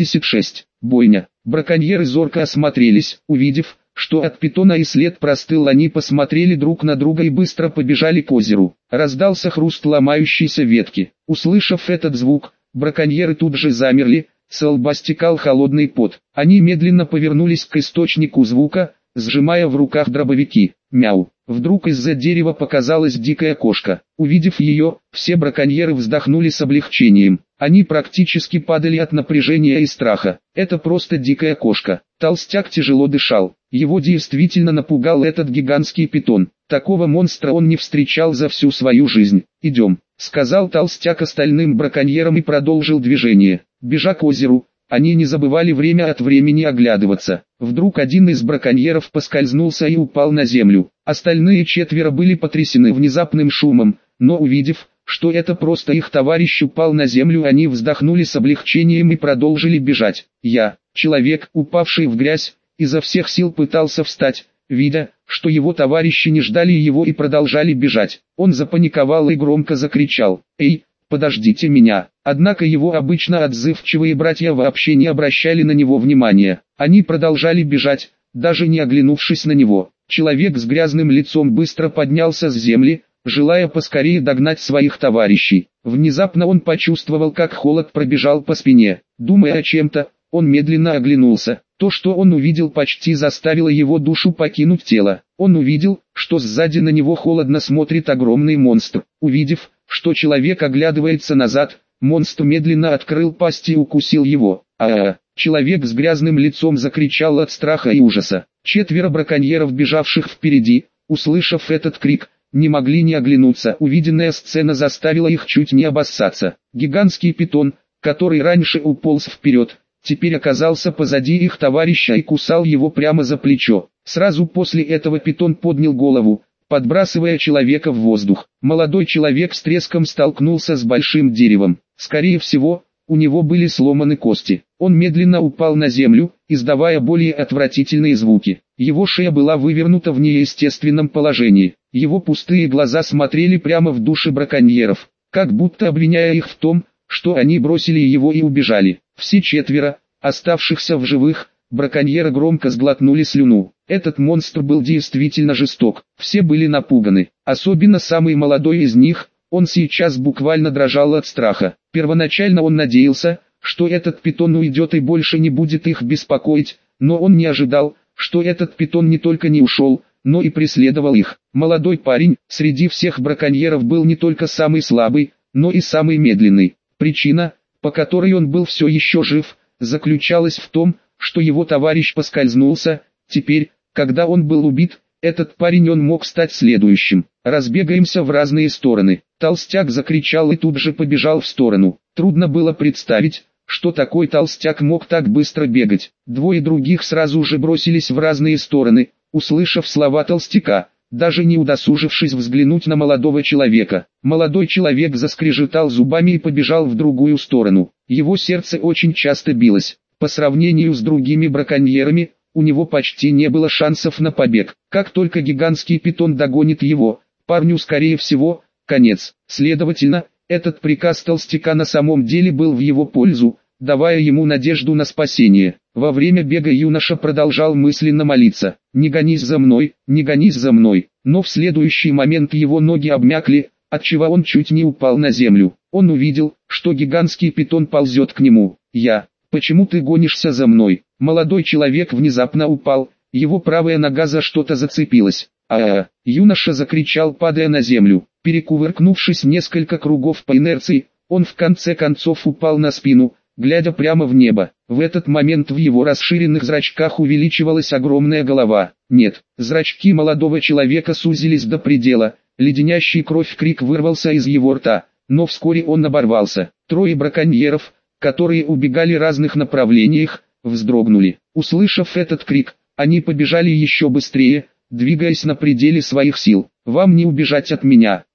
76. Бойня. Браконьеры зорко осмотрелись, увидев, что от питона и след простыл, они посмотрели друг на друга и быстро побежали к озеру. Раздался хруст ломающейся ветки. Услышав этот звук, браконьеры тут же замерли, с лба стекал холодный пот. Они медленно повернулись к источнику звука, сжимая в руках дробовики. Мяу. Вдруг из-за дерева показалась дикая кошка. Увидев ее, все браконьеры вздохнули с облегчением. Они практически падали от напряжения и страха. Это просто дикая кошка. Толстяк тяжело дышал. Его действительно напугал этот гигантский питон. Такого монстра он не встречал за всю свою жизнь. «Идем», — сказал толстяк остальным браконьерам и продолжил движение. Бежа к озеру, они не забывали время от времени оглядываться. Вдруг один из браконьеров поскользнулся и упал на землю. Остальные четверо были потрясены внезапным шумом, но увидев, что это просто их товарищ упал на землю, они вздохнули с облегчением и продолжили бежать. Человек, упавший в грязь, изо всех сил пытался встать, видя, что его товарищи не ждали его и продолжали бежать. Он запаниковал и громко закричал: «Эй, подождите меня!» Однако его обычно отзывчивые братья вообще не обращали на него внимания. Они продолжали бежать, даже не оглянувшись на него. Человек с грязным лицом быстро поднялся с земли, желая поскорее догнать своих товарищей. Внезапно он почувствовал, как холод пробежал по спине. Думая о чем-то, он медленно оглянулся. То, что он увидел, почти заставило его душу покинуть тело. Он увидел, что сзади на него холодно смотрит огромный монстр. Увидев, что человек оглядывается назад, монстр медленно открыл пасть и укусил его. Человек с грязным лицом закричал от страха и ужаса. Четверо браконьеров, бежавших впереди, услышав этот крик, не могли не оглянуться. Увиденная сцена заставила их чуть не обоссаться. Гигантский питон, который раньше уполз вперед, теперь оказался позади их товарища и кусал его прямо за плечо. Сразу после этого питон поднял голову, подбрасывая человека в воздух. Молодой человек с треском столкнулся с большим деревом. Скорее всего, у него были сломаны кости. Он медленно упал на землю, издавая более отвратительные звуки. Его шея была вывернута в неестественном положении. Его пустые глаза смотрели прямо в души браконьеров, как будто обвиняя их в том, что они бросили его и убежали. Все четверо, оставшихся в живых, браконьеры громко сглотнули слюну. Этот монстр был действительно жесток. Все были напуганы, особенно самый молодой из них. Он сейчас буквально дрожал от страха. Первоначально он надеялся, что этот питон уйдет и больше не будет их беспокоить, но он не ожидал, что этот питон не только не ушел, но и преследовал их. Молодой парень среди всех браконьеров был не только самый слабый, но и самый медленный. Причина, по которой он был все еще жив, заключалась в том, что его товарищ поскользнулся. Теперь, когда он был убит, этот парень мог стать следующим. «Разбегаемся в разные стороны!» Толстяк закричал и тут же побежал в сторону. Трудно было представить, что такой толстяк мог так быстро бегать. Двое других сразу же бросились в разные стороны, услышав слова толстяка, даже не удосужившись взглянуть на молодого человека. Молодой человек заскрежетал зубами и побежал в другую сторону. Его сердце очень часто билось. По сравнению с другими браконьерами, у него почти не было шансов на побег. Как только гигантский питон догонит его, парню скорее всего конец. Следовательно, этот приказ толстяка на самом деле был в его пользу, давая ему надежду на спасение. Во время бега юноша продолжал мысленно молиться: «Не гонись за мной, не гонись за мной». Но в следующий момент его ноги обмякли, отчего он чуть не упал на землю. Он увидел, что гигантский питон ползет к нему. «Почему ты гонишься за мной?» Молодой человек внезапно упал, его правая нога за что-то зацепилась. Юноша закричал, падая на землю. Перекувыркнувшись несколько кругов по инерции, он в конце концов упал на спину, глядя прямо в небо. В этот момент в его расширенных зрачках увеличивалась огромная голова. Нет, зрачки молодого человека сузились до предела, леденящий кровь крик вырвался из его рта, но вскоре он оборвался. Трое браконьеров, которые убегали в разных направлениях, вздрогнули. Услышав этот крик, они побежали еще быстрее, двигаясь на пределе своих сил. «Вам не убежать от меня!»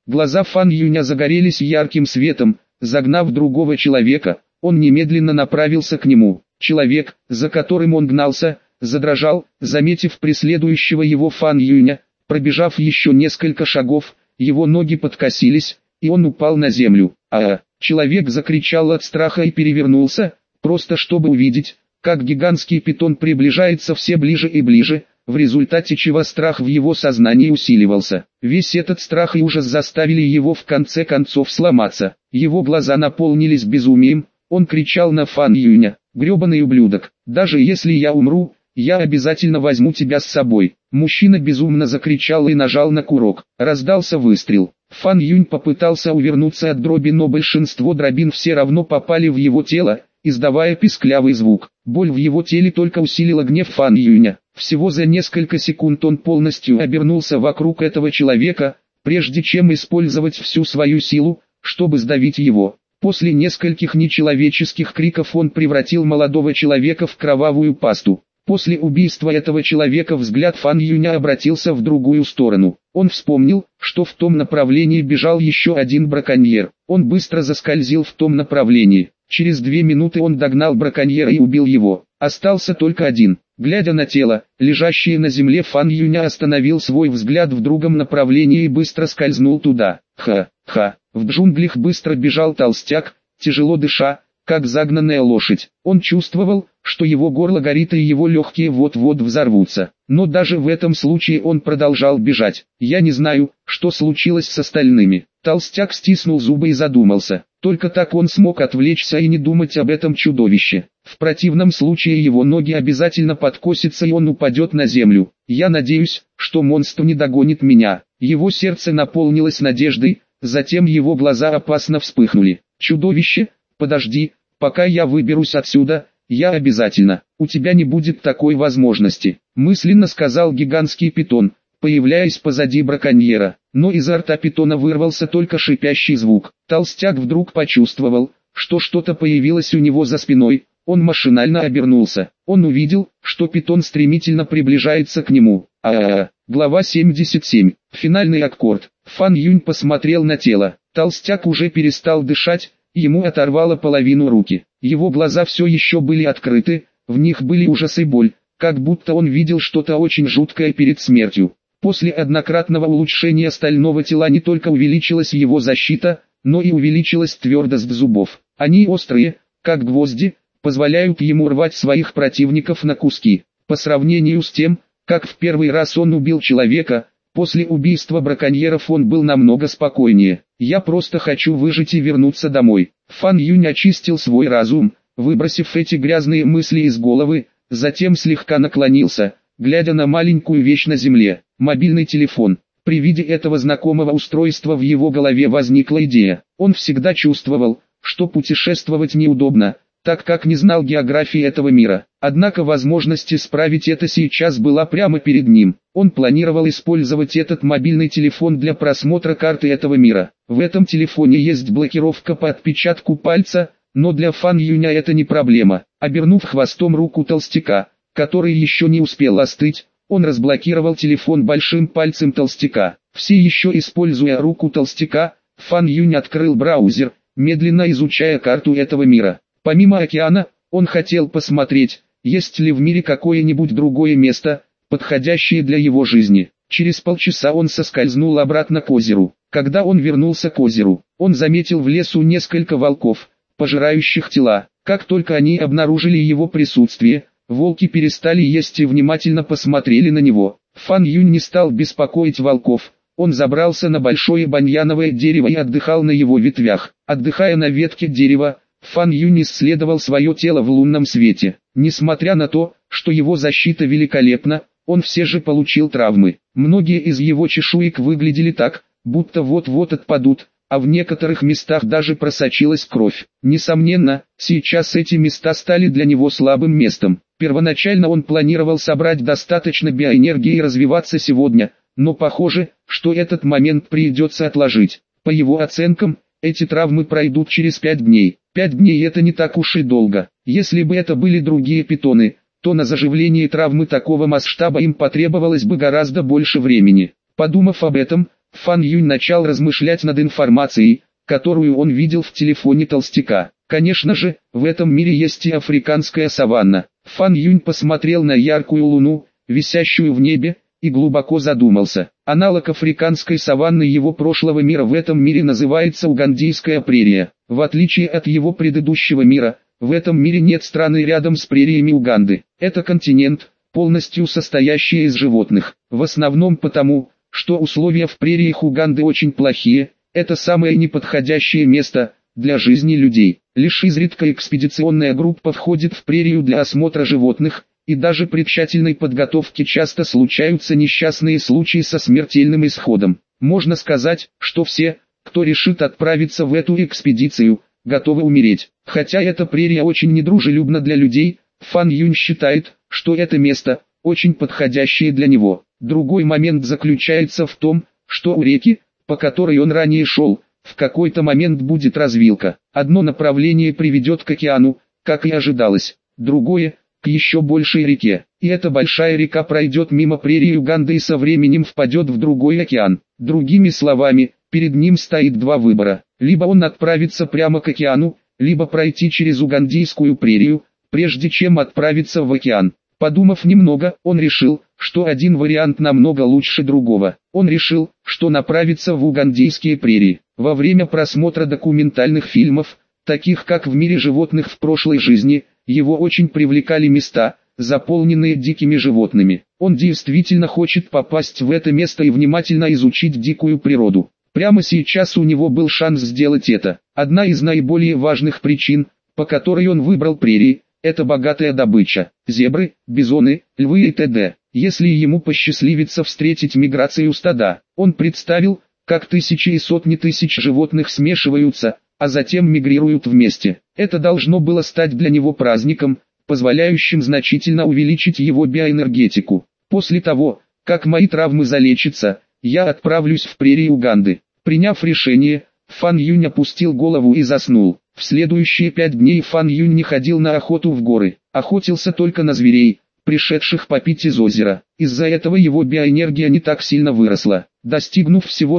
Глаза Фан Юня загорелись ярким светом, загнав другого человека, он немедленно направился к нему. Человек, за которым он гнался, задрожал, заметив преследующего его Фан Юня. Пробежав еще несколько шагов, его ноги подкосились, и он упал на землю. Человек закричал от страха и перевернулся, просто чтобы увидеть, как гигантский питон приближается все ближе и ближе, в результате чего страх в его сознании усиливался. Весь этот страх и ужас заставили его в конце концов сломаться. Его глаза наполнились безумием, он кричал на Фан Юня: «Гребаный ублюдок, даже если я умру, я обязательно возьму тебя с собой». Мужчина безумно закричал и нажал на курок. Раздался выстрел. Фан Юнь попытался увернуться от дроби, но большинство дробин все равно попали в его тело, издавая писклявый звук. Боль в его теле только усилила гнев Фан Юня. Всего за несколько секунд он полностью обернулся вокруг этого человека, прежде чем использовать всю свою силу, чтобы сдавить его. После нескольких нечеловеческих криков он превратил молодого человека в кровавую пасту. После убийства этого человека взгляд Фан Юня обратился в другую сторону. Он вспомнил, что в том направлении бежал еще один браконьер. Он быстро заскользил в том направлении. Через 2 минуты он догнал браконьера и убил его. Остался только один. Глядя на тело, лежащее на земле, Фан Юня остановил свой взгляд в другом направлении и быстро скользнул туда. В джунглях быстро бежал толстяк, тяжело дыша, как загнанная лошадь. Он чувствовал, что его горло горит и его легкие вот-вот взорвутся. Но даже в этом случае он продолжал бежать. Я не знаю, что случилось с остальными. Толстяк стиснул зубы и задумался. Только так он смог отвлечься и не думать об этом чудовище. В противном случае его ноги обязательно подкосятся и он упадет на землю. Я надеюсь, что монстр не догонит меня. Его сердце наполнилось надеждой, затем его глаза опасно вспыхнули. Чудовище, подожди, пока я выберусь отсюда, я обязательно. У тебя не будет такой возможности, мысленно сказал гигантский питон, появляясь позади браконьера. Но изо рта питона вырвался только шипящий звук. Толстяк вдруг почувствовал, что что-то появилось у него за спиной. Он машинально обернулся. Он увидел, что питон стремительно приближается к нему. Глава 77. Финальный аккорд. Фан Юнь посмотрел на тело. Толстяк уже перестал дышать, ему оторвало половину руки. Его глаза все еще были открыты, в них были ужас и боль, как будто он видел что-то очень жуткое перед смертью. После однократного улучшения стального тела не только увеличилась его защита, но и увеличилась твердость зубов. Они острые, как гвозди, позволяют ему рвать своих противников на куски. По сравнению с тем, как в первый раз он убил человека, после убийства браконьеров он был намного спокойнее. «Я просто хочу выжить и вернуться домой». Фан Юнь очистил свой разум, выбросив эти грязные мысли из головы, затем слегка наклонился, глядя на маленькую вещь на земле. Мобильный телефон. При виде этого знакомого устройства в его голове возникла идея. Он всегда чувствовал, что путешествовать неудобно, так как не знал географии этого мира. Однако возможность исправить это сейчас была прямо перед ним. Он планировал использовать этот мобильный телефон для просмотра карты этого мира. В этом телефоне есть блокировка по отпечатку пальца, но для Фан Юня это не проблема. Обернув хвостом руку толстяка, который еще не успел остыть, он разблокировал телефон большим пальцем толстяка. Все еще используя руку толстяка, Фан Юнь открыл браузер, медленно изучая карту этого мира. Помимо океана, он хотел посмотреть, есть ли в мире какое-нибудь другое место, подходящее для его жизни. Через полчаса он соскользнул обратно к озеру. Когда он вернулся к озеру, он заметил в лесу несколько волков, пожирающих тела. Как только они обнаружили его присутствие, волки перестали есть и внимательно посмотрели на него. Фан Юнь не стал беспокоить волков. Он забрался на большое баньяновое дерево и отдыхал на его ветвях. Отдыхая на ветке дерева, Фан Юнь исследовал свое тело в лунном свете. Несмотря на то, что его защита великолепна, он все же получил травмы. Многие из его чешуек выглядели так, будто вот-вот отпадут, а в некоторых местах даже просочилась кровь. Несомненно, сейчас эти места стали для него слабым местом. Первоначально он планировал собрать достаточно биоэнергии и развиваться сегодня, но похоже, что этот момент придется отложить. По его оценкам, эти травмы пройдут через 5 дней. 5 дней это не так уж и долго. Если бы это были другие питоны, то на заживление травмы такого масштаба им потребовалось бы гораздо больше времени. Подумав об этом, Фан Юнь начал размышлять над информацией, которую он видел в телефоне толстяка. Конечно же, в этом мире есть и африканская саванна. Фан Юнь посмотрел на яркую луну, висящую в небе, и глубоко задумался. Аналог африканской саванны его прошлого мира в этом мире называется угандийская прерия. В отличие от его предыдущего мира, в этом мире нет страны рядом с прериями Уганды. Это континент, полностью состоящий из животных. В основном потому, что условия в прериях Уганды очень плохие, это самое неподходящее место для жизни людей. Лишь изредка экспедиционная группа входит в прерию для осмотра животных, и даже при тщательной подготовке часто случаются несчастные случаи со смертельным исходом. Можно сказать, что все, кто решит отправиться в эту экспедицию, готовы умереть. Хотя эта прерия очень недружелюбна для людей, Фан Юнь считает, что это место очень подходящее для него. Другой момент заключается в том, что у реки, по которой он ранее шел, в какой-то момент будет развилка. Одно направление приведет к океану, как и ожидалось, другое – к еще большей реке. И эта большая река пройдет мимо прерии Уганды и со временем впадет в другой океан. Другими словами, перед ним стоит два выбора. Либо он отправится прямо к океану, либо пройти через угандийскую прерию, прежде чем отправиться в океан. Подумав немного, он решил, что один вариант намного лучше другого. Он решил, что направится в угандийские прерии. Во время просмотра документальных фильмов, таких как «В мире животных в прошлой жизни», его очень привлекали места, заполненные дикими животными. Он действительно хочет попасть в это место и внимательно изучить дикую природу. Прямо сейчас у него был шанс сделать это. Одна из наиболее важных причин, по которой он выбрал прерии, это богатая добыча. Зебры, бизоны, львы и т.д. Если ему посчастливится встретить миграцию стада, он представил, как тысячи и сотни тысяч животных смешиваются, а затем мигрируют вместе. Это должно было стать для него праздником, позволяющим значительно увеличить его биоэнергетику. После того, как мои травмы залечатся, я отправлюсь в прерии Уганды. Приняв решение, Фан Юнь опустил голову и заснул. В следующие 5 дней Фан Юнь не ходил на охоту в горы, охотился только на зверей, пришедших попить из озера. Из-за этого его биоэнергия не так сильно выросла, достигнув всего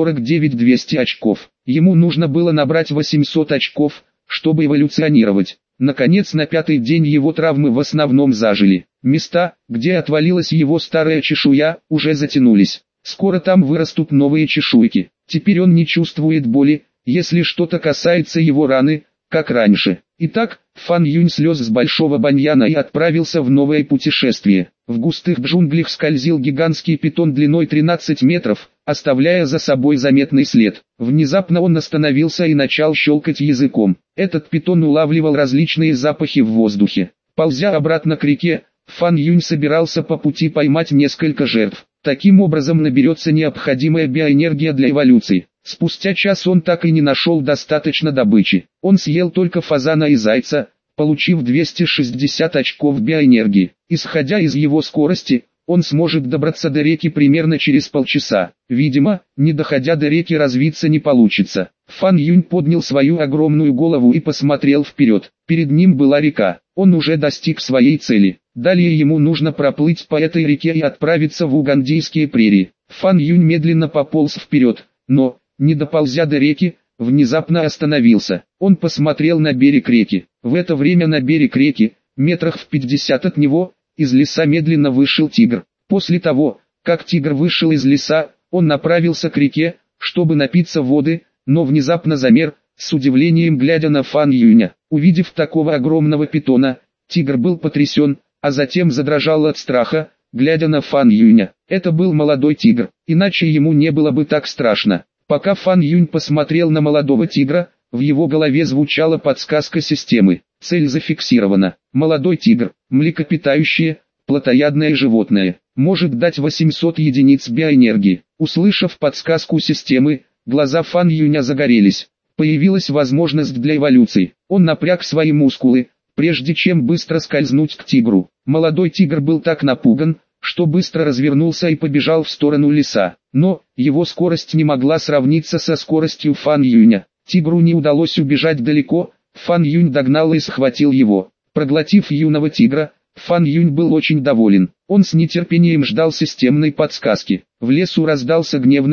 149-200 очков. Ему нужно было набрать 800 очков, чтобы эволюционировать. Наконец, на 5-й день его травмы в основном зажили. Места, где отвалилась его старая чешуя, уже затянулись. Скоро там вырастут новые чешуйки. Теперь он не чувствует боли, если что-то касается его раны, как раньше. Итак, Фан Юнь слез с большого баньяна и отправился в новое путешествие. В густых джунглях скользил гигантский питон длиной 13 метров, оставляя за собой заметный след. Внезапно он остановился и начал щелкать языком. Этот питон улавливал различные запахи в воздухе. Ползя обратно к реке, Фан Юнь собирался по пути поймать несколько жертв. Таким образом наберется необходимая биоэнергия для эволюции. Спустя час он так и не нашел достаточно добычи. Он съел только фазана и зайца, получив 260 очков биоэнергии. Исходя из его скорости, он сможет добраться до реки примерно через полчаса. Видимо, не доходя до реки, развиться не получится. Фан Юнь поднял свою огромную голову и посмотрел вперед. Перед ним была река. Он уже достиг своей цели. Далее ему нужно проплыть по этой реке и отправиться в угандийские прерии. Фан Юнь медленно пополз вперед, но, не доползя до реки, внезапно остановился. Он посмотрел на берег реки. В это время на берег реки, метрах в 50 от него, из леса медленно вышел тигр. После того, как тигр вышел из леса, он направился к реке, чтобы напиться воды, но внезапно замер, с удивлением глядя на Фан Юня. Увидев такого огромного питона, тигр был потрясен, а затем задрожал от страха, глядя на Фан Юня. Это был молодой тигр, иначе ему не было бы так страшно. Пока Фан Юнь посмотрел на молодого тигра, в его голове звучала подсказка системы. Цель зафиксирована. Молодой тигр, млекопитающее, плотоядное животное, может дать 800 единиц биоэнергии. Услышав подсказку системы, глаза Фан Юня загорелись. Появилась возможность для эволюции. Он напряг свои мускулы, прежде чем быстро скользнуть к тигру. Молодой тигр был так напуган, что быстро развернулся и побежал в сторону леса. Но, его скорость не могла сравниться со скоростью Фан Юня. Тигру не удалось убежать далеко, Фан Юнь догнал и схватил его. Проглотив юного тигра, Фан Юнь был очень доволен. Он с нетерпением ждал системной подсказки. В лесу раздался гневный рев.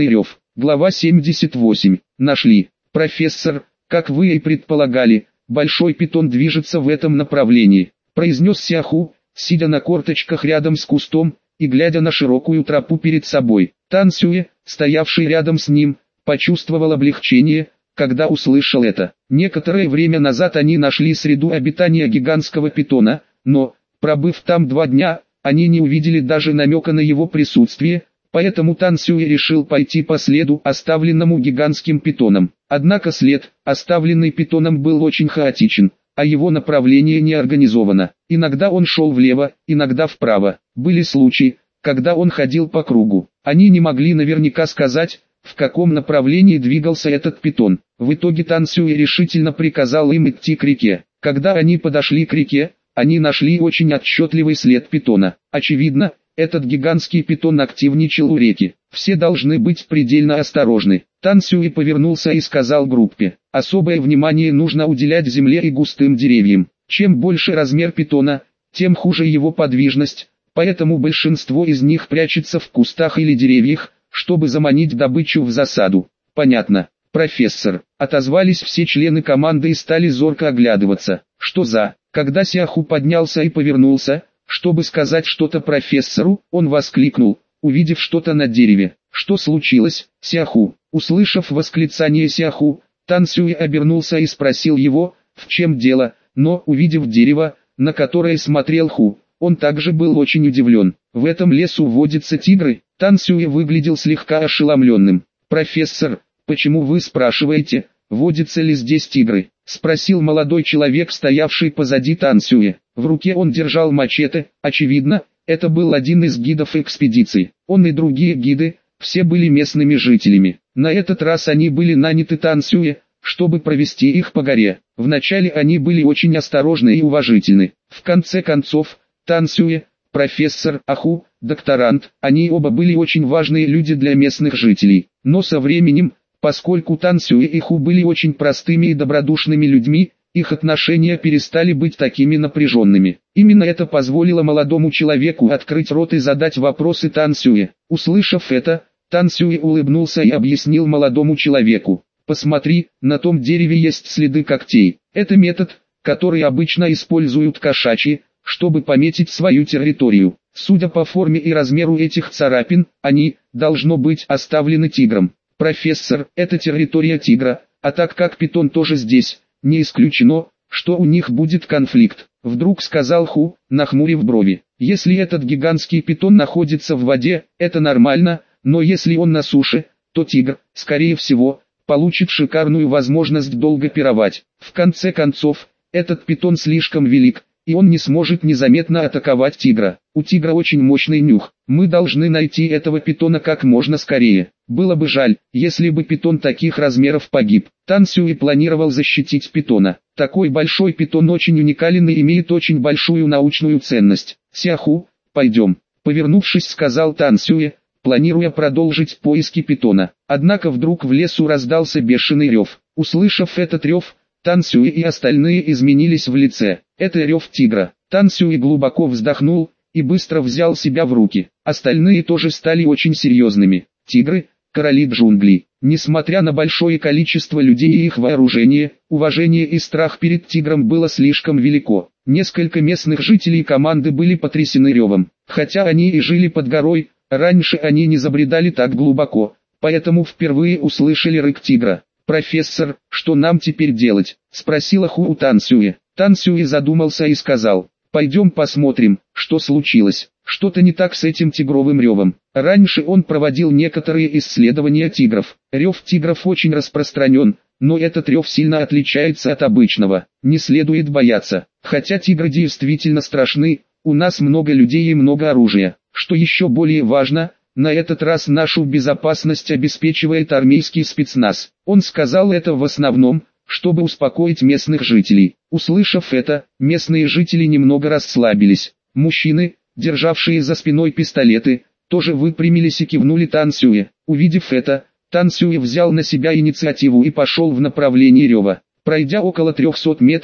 Глава 78. Нашли. Профессор, как вы и предполагали, большой питон движется в этом направлении, произнес Сяху, сидя на корточках рядом с кустом и глядя на широкую тропу перед собой. Тан Сюэ, стоявший рядом с ним, почувствовал облегчение, когда услышал это. Некоторое время назад они нашли среду обитания гигантского питона, но, пробыв там 2 дня, они не увидели даже намека на его присутствие, поэтому Тан Сюэ решил пойти по следу, оставленному гигантским питоном. Однако след, оставленный питоном, был очень хаотичен, а его направление не организовано. Иногда он шел влево, иногда вправо. Были случаи, когда он ходил по кругу. Они не могли наверняка сказать, в каком направлении двигался этот питон. В итоге Тан Сюэ решительно приказал им идти к реке. Когда они подошли к реке, они нашли очень отчетливый след питона. Очевидно, этот гигантский питон активничал у реки. Все должны быть предельно осторожны. Тан Сюэ повернулся и сказал группе: особое внимание нужно уделять земле и густым деревьям. Чем больше размер питона, тем хуже его подвижность, поэтому большинство из них прячется в кустах или деревьях, чтобы заманить добычу в засаду. Понятно, профессор. Отозвались все члены команды и стали зорко оглядываться. Что за... Когда Сяху поднялся и повернулся, чтобы сказать что-то профессору, он воскликнул, увидев что-то на дереве. Что случилось, Сяху? Услышав восклицание Сяху, Тан Сюэ обернулся и спросил его, в чем дело, но, увидев дерево, на которое смотрел Ху, он также был очень удивлен. В этом лесу водятся тигры? Тан Сюэ выглядел слегка ошеломленным. «Профессор, почему вы спрашиваете, водятся ли здесь тигры?» — спросил молодой человек, стоявший позади Тан Сюэ. В руке он держал мачете, очевидно, это был один из гидов экспедиции. Он и другие гиды, все были местными жителями. На этот раз они были наняты Тан Сюэ, чтобы провести их по горе. Вначале они были очень осторожны и уважительны. В конце концов, Тан Сюэ, профессор, Аху, докторант, они оба были очень важные люди для местных жителей. Но со временем, поскольку Тан Сюэ и Ху были очень простыми и добродушными людьми, их отношения перестали быть такими напряженными. Именно это позволило молодому человеку открыть рот и задать вопросы Тан Сюэ. Услышав это, Тан Сюэ улыбнулся и объяснил молодому человеку: «Посмотри, на том дереве есть следы когтей. Это метод, который обычно используют кошачьи, чтобы пометить свою территорию. Судя по форме и размеру этих царапин, они, должно быть, оставлены тигром. Профессор, это территория тигра, а так как питон тоже здесь, не исключено, что у них будет конфликт», — вдруг сказал Ху, нахмурив брови. «Если этот гигантский питон находится в воде, это нормально, но если он на суше, то тигр, скорее всего, получит шикарную возможность долго пировать. В конце концов, этот питон слишком велик, и он не сможет незаметно атаковать тигра. У тигра очень мощный нюх. Мы должны найти этого питона как можно скорее. Было бы жаль, если бы питон таких размеров погиб». Тан Сюэ планировал защитить питона. Такой большой питон очень уникален и имеет очень большую научную ценность. «Сяху, пойдем», — повернувшись, сказал Тан Сюэ, планируя продолжить поиски питона. Однако вдруг в лесу раздался бешеный рев. Услышав этот рев, Тан Сюэ и остальные изменились в лице. Это рев тигра. Тан Сюэ глубоко вздохнул и быстро взял себя в руки. Остальные тоже стали очень серьезными. Тигры – короли джунглей. Несмотря на большое количество людей и их вооружение, уважение и страх перед тигром было слишком велико. Несколько местных жителей команды были потрясены ревом. Хотя они и жили под горой, раньше они не забредали так глубоко, поэтому впервые услышали рык тигра. «Профессор, что нам теперь делать?» — спросила Ху у Тан Сюэ. Тан Сюэ задумался и сказал: «Пойдем посмотрим, что случилось. Что-то не так с этим тигровым ревом. Раньше он проводил некоторые исследования тигров. Рев тигров очень распространен, но этот рев сильно отличается от обычного. Не следует бояться. Хотя тигры действительно страшны, у нас много людей и много оружия. Что еще более важно, на этот раз нашу безопасность обеспечивает армейский спецназ». Он сказал это в основном, чтобы успокоить местных жителей. Услышав это, местные жители немного расслабились. Мужчины, державшие за спиной пистолеты, тоже выпрямились и кивнули Тан Сюэ. Увидев это, Тан Сюэ взял на себя инициативу и пошел в направлении рева. Пройдя около 300 метров,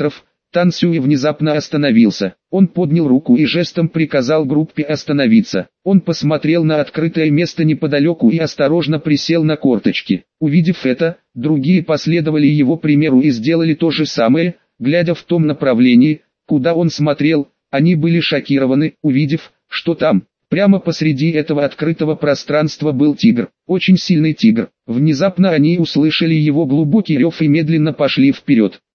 Тан Сюэ внезапно остановился. Он поднял руку и жестом приказал группе остановиться. Он посмотрел на открытое место неподалеку и осторожно присел на корточки. Увидев это, другие последовали его примеру и сделали то же самое, глядя в том направлении, куда он смотрел. Они были шокированы, увидев, что там, прямо посреди этого открытого пространства был тигр, очень сильный тигр. Внезапно они услышали его глубокий рев и медленно пошли вперед.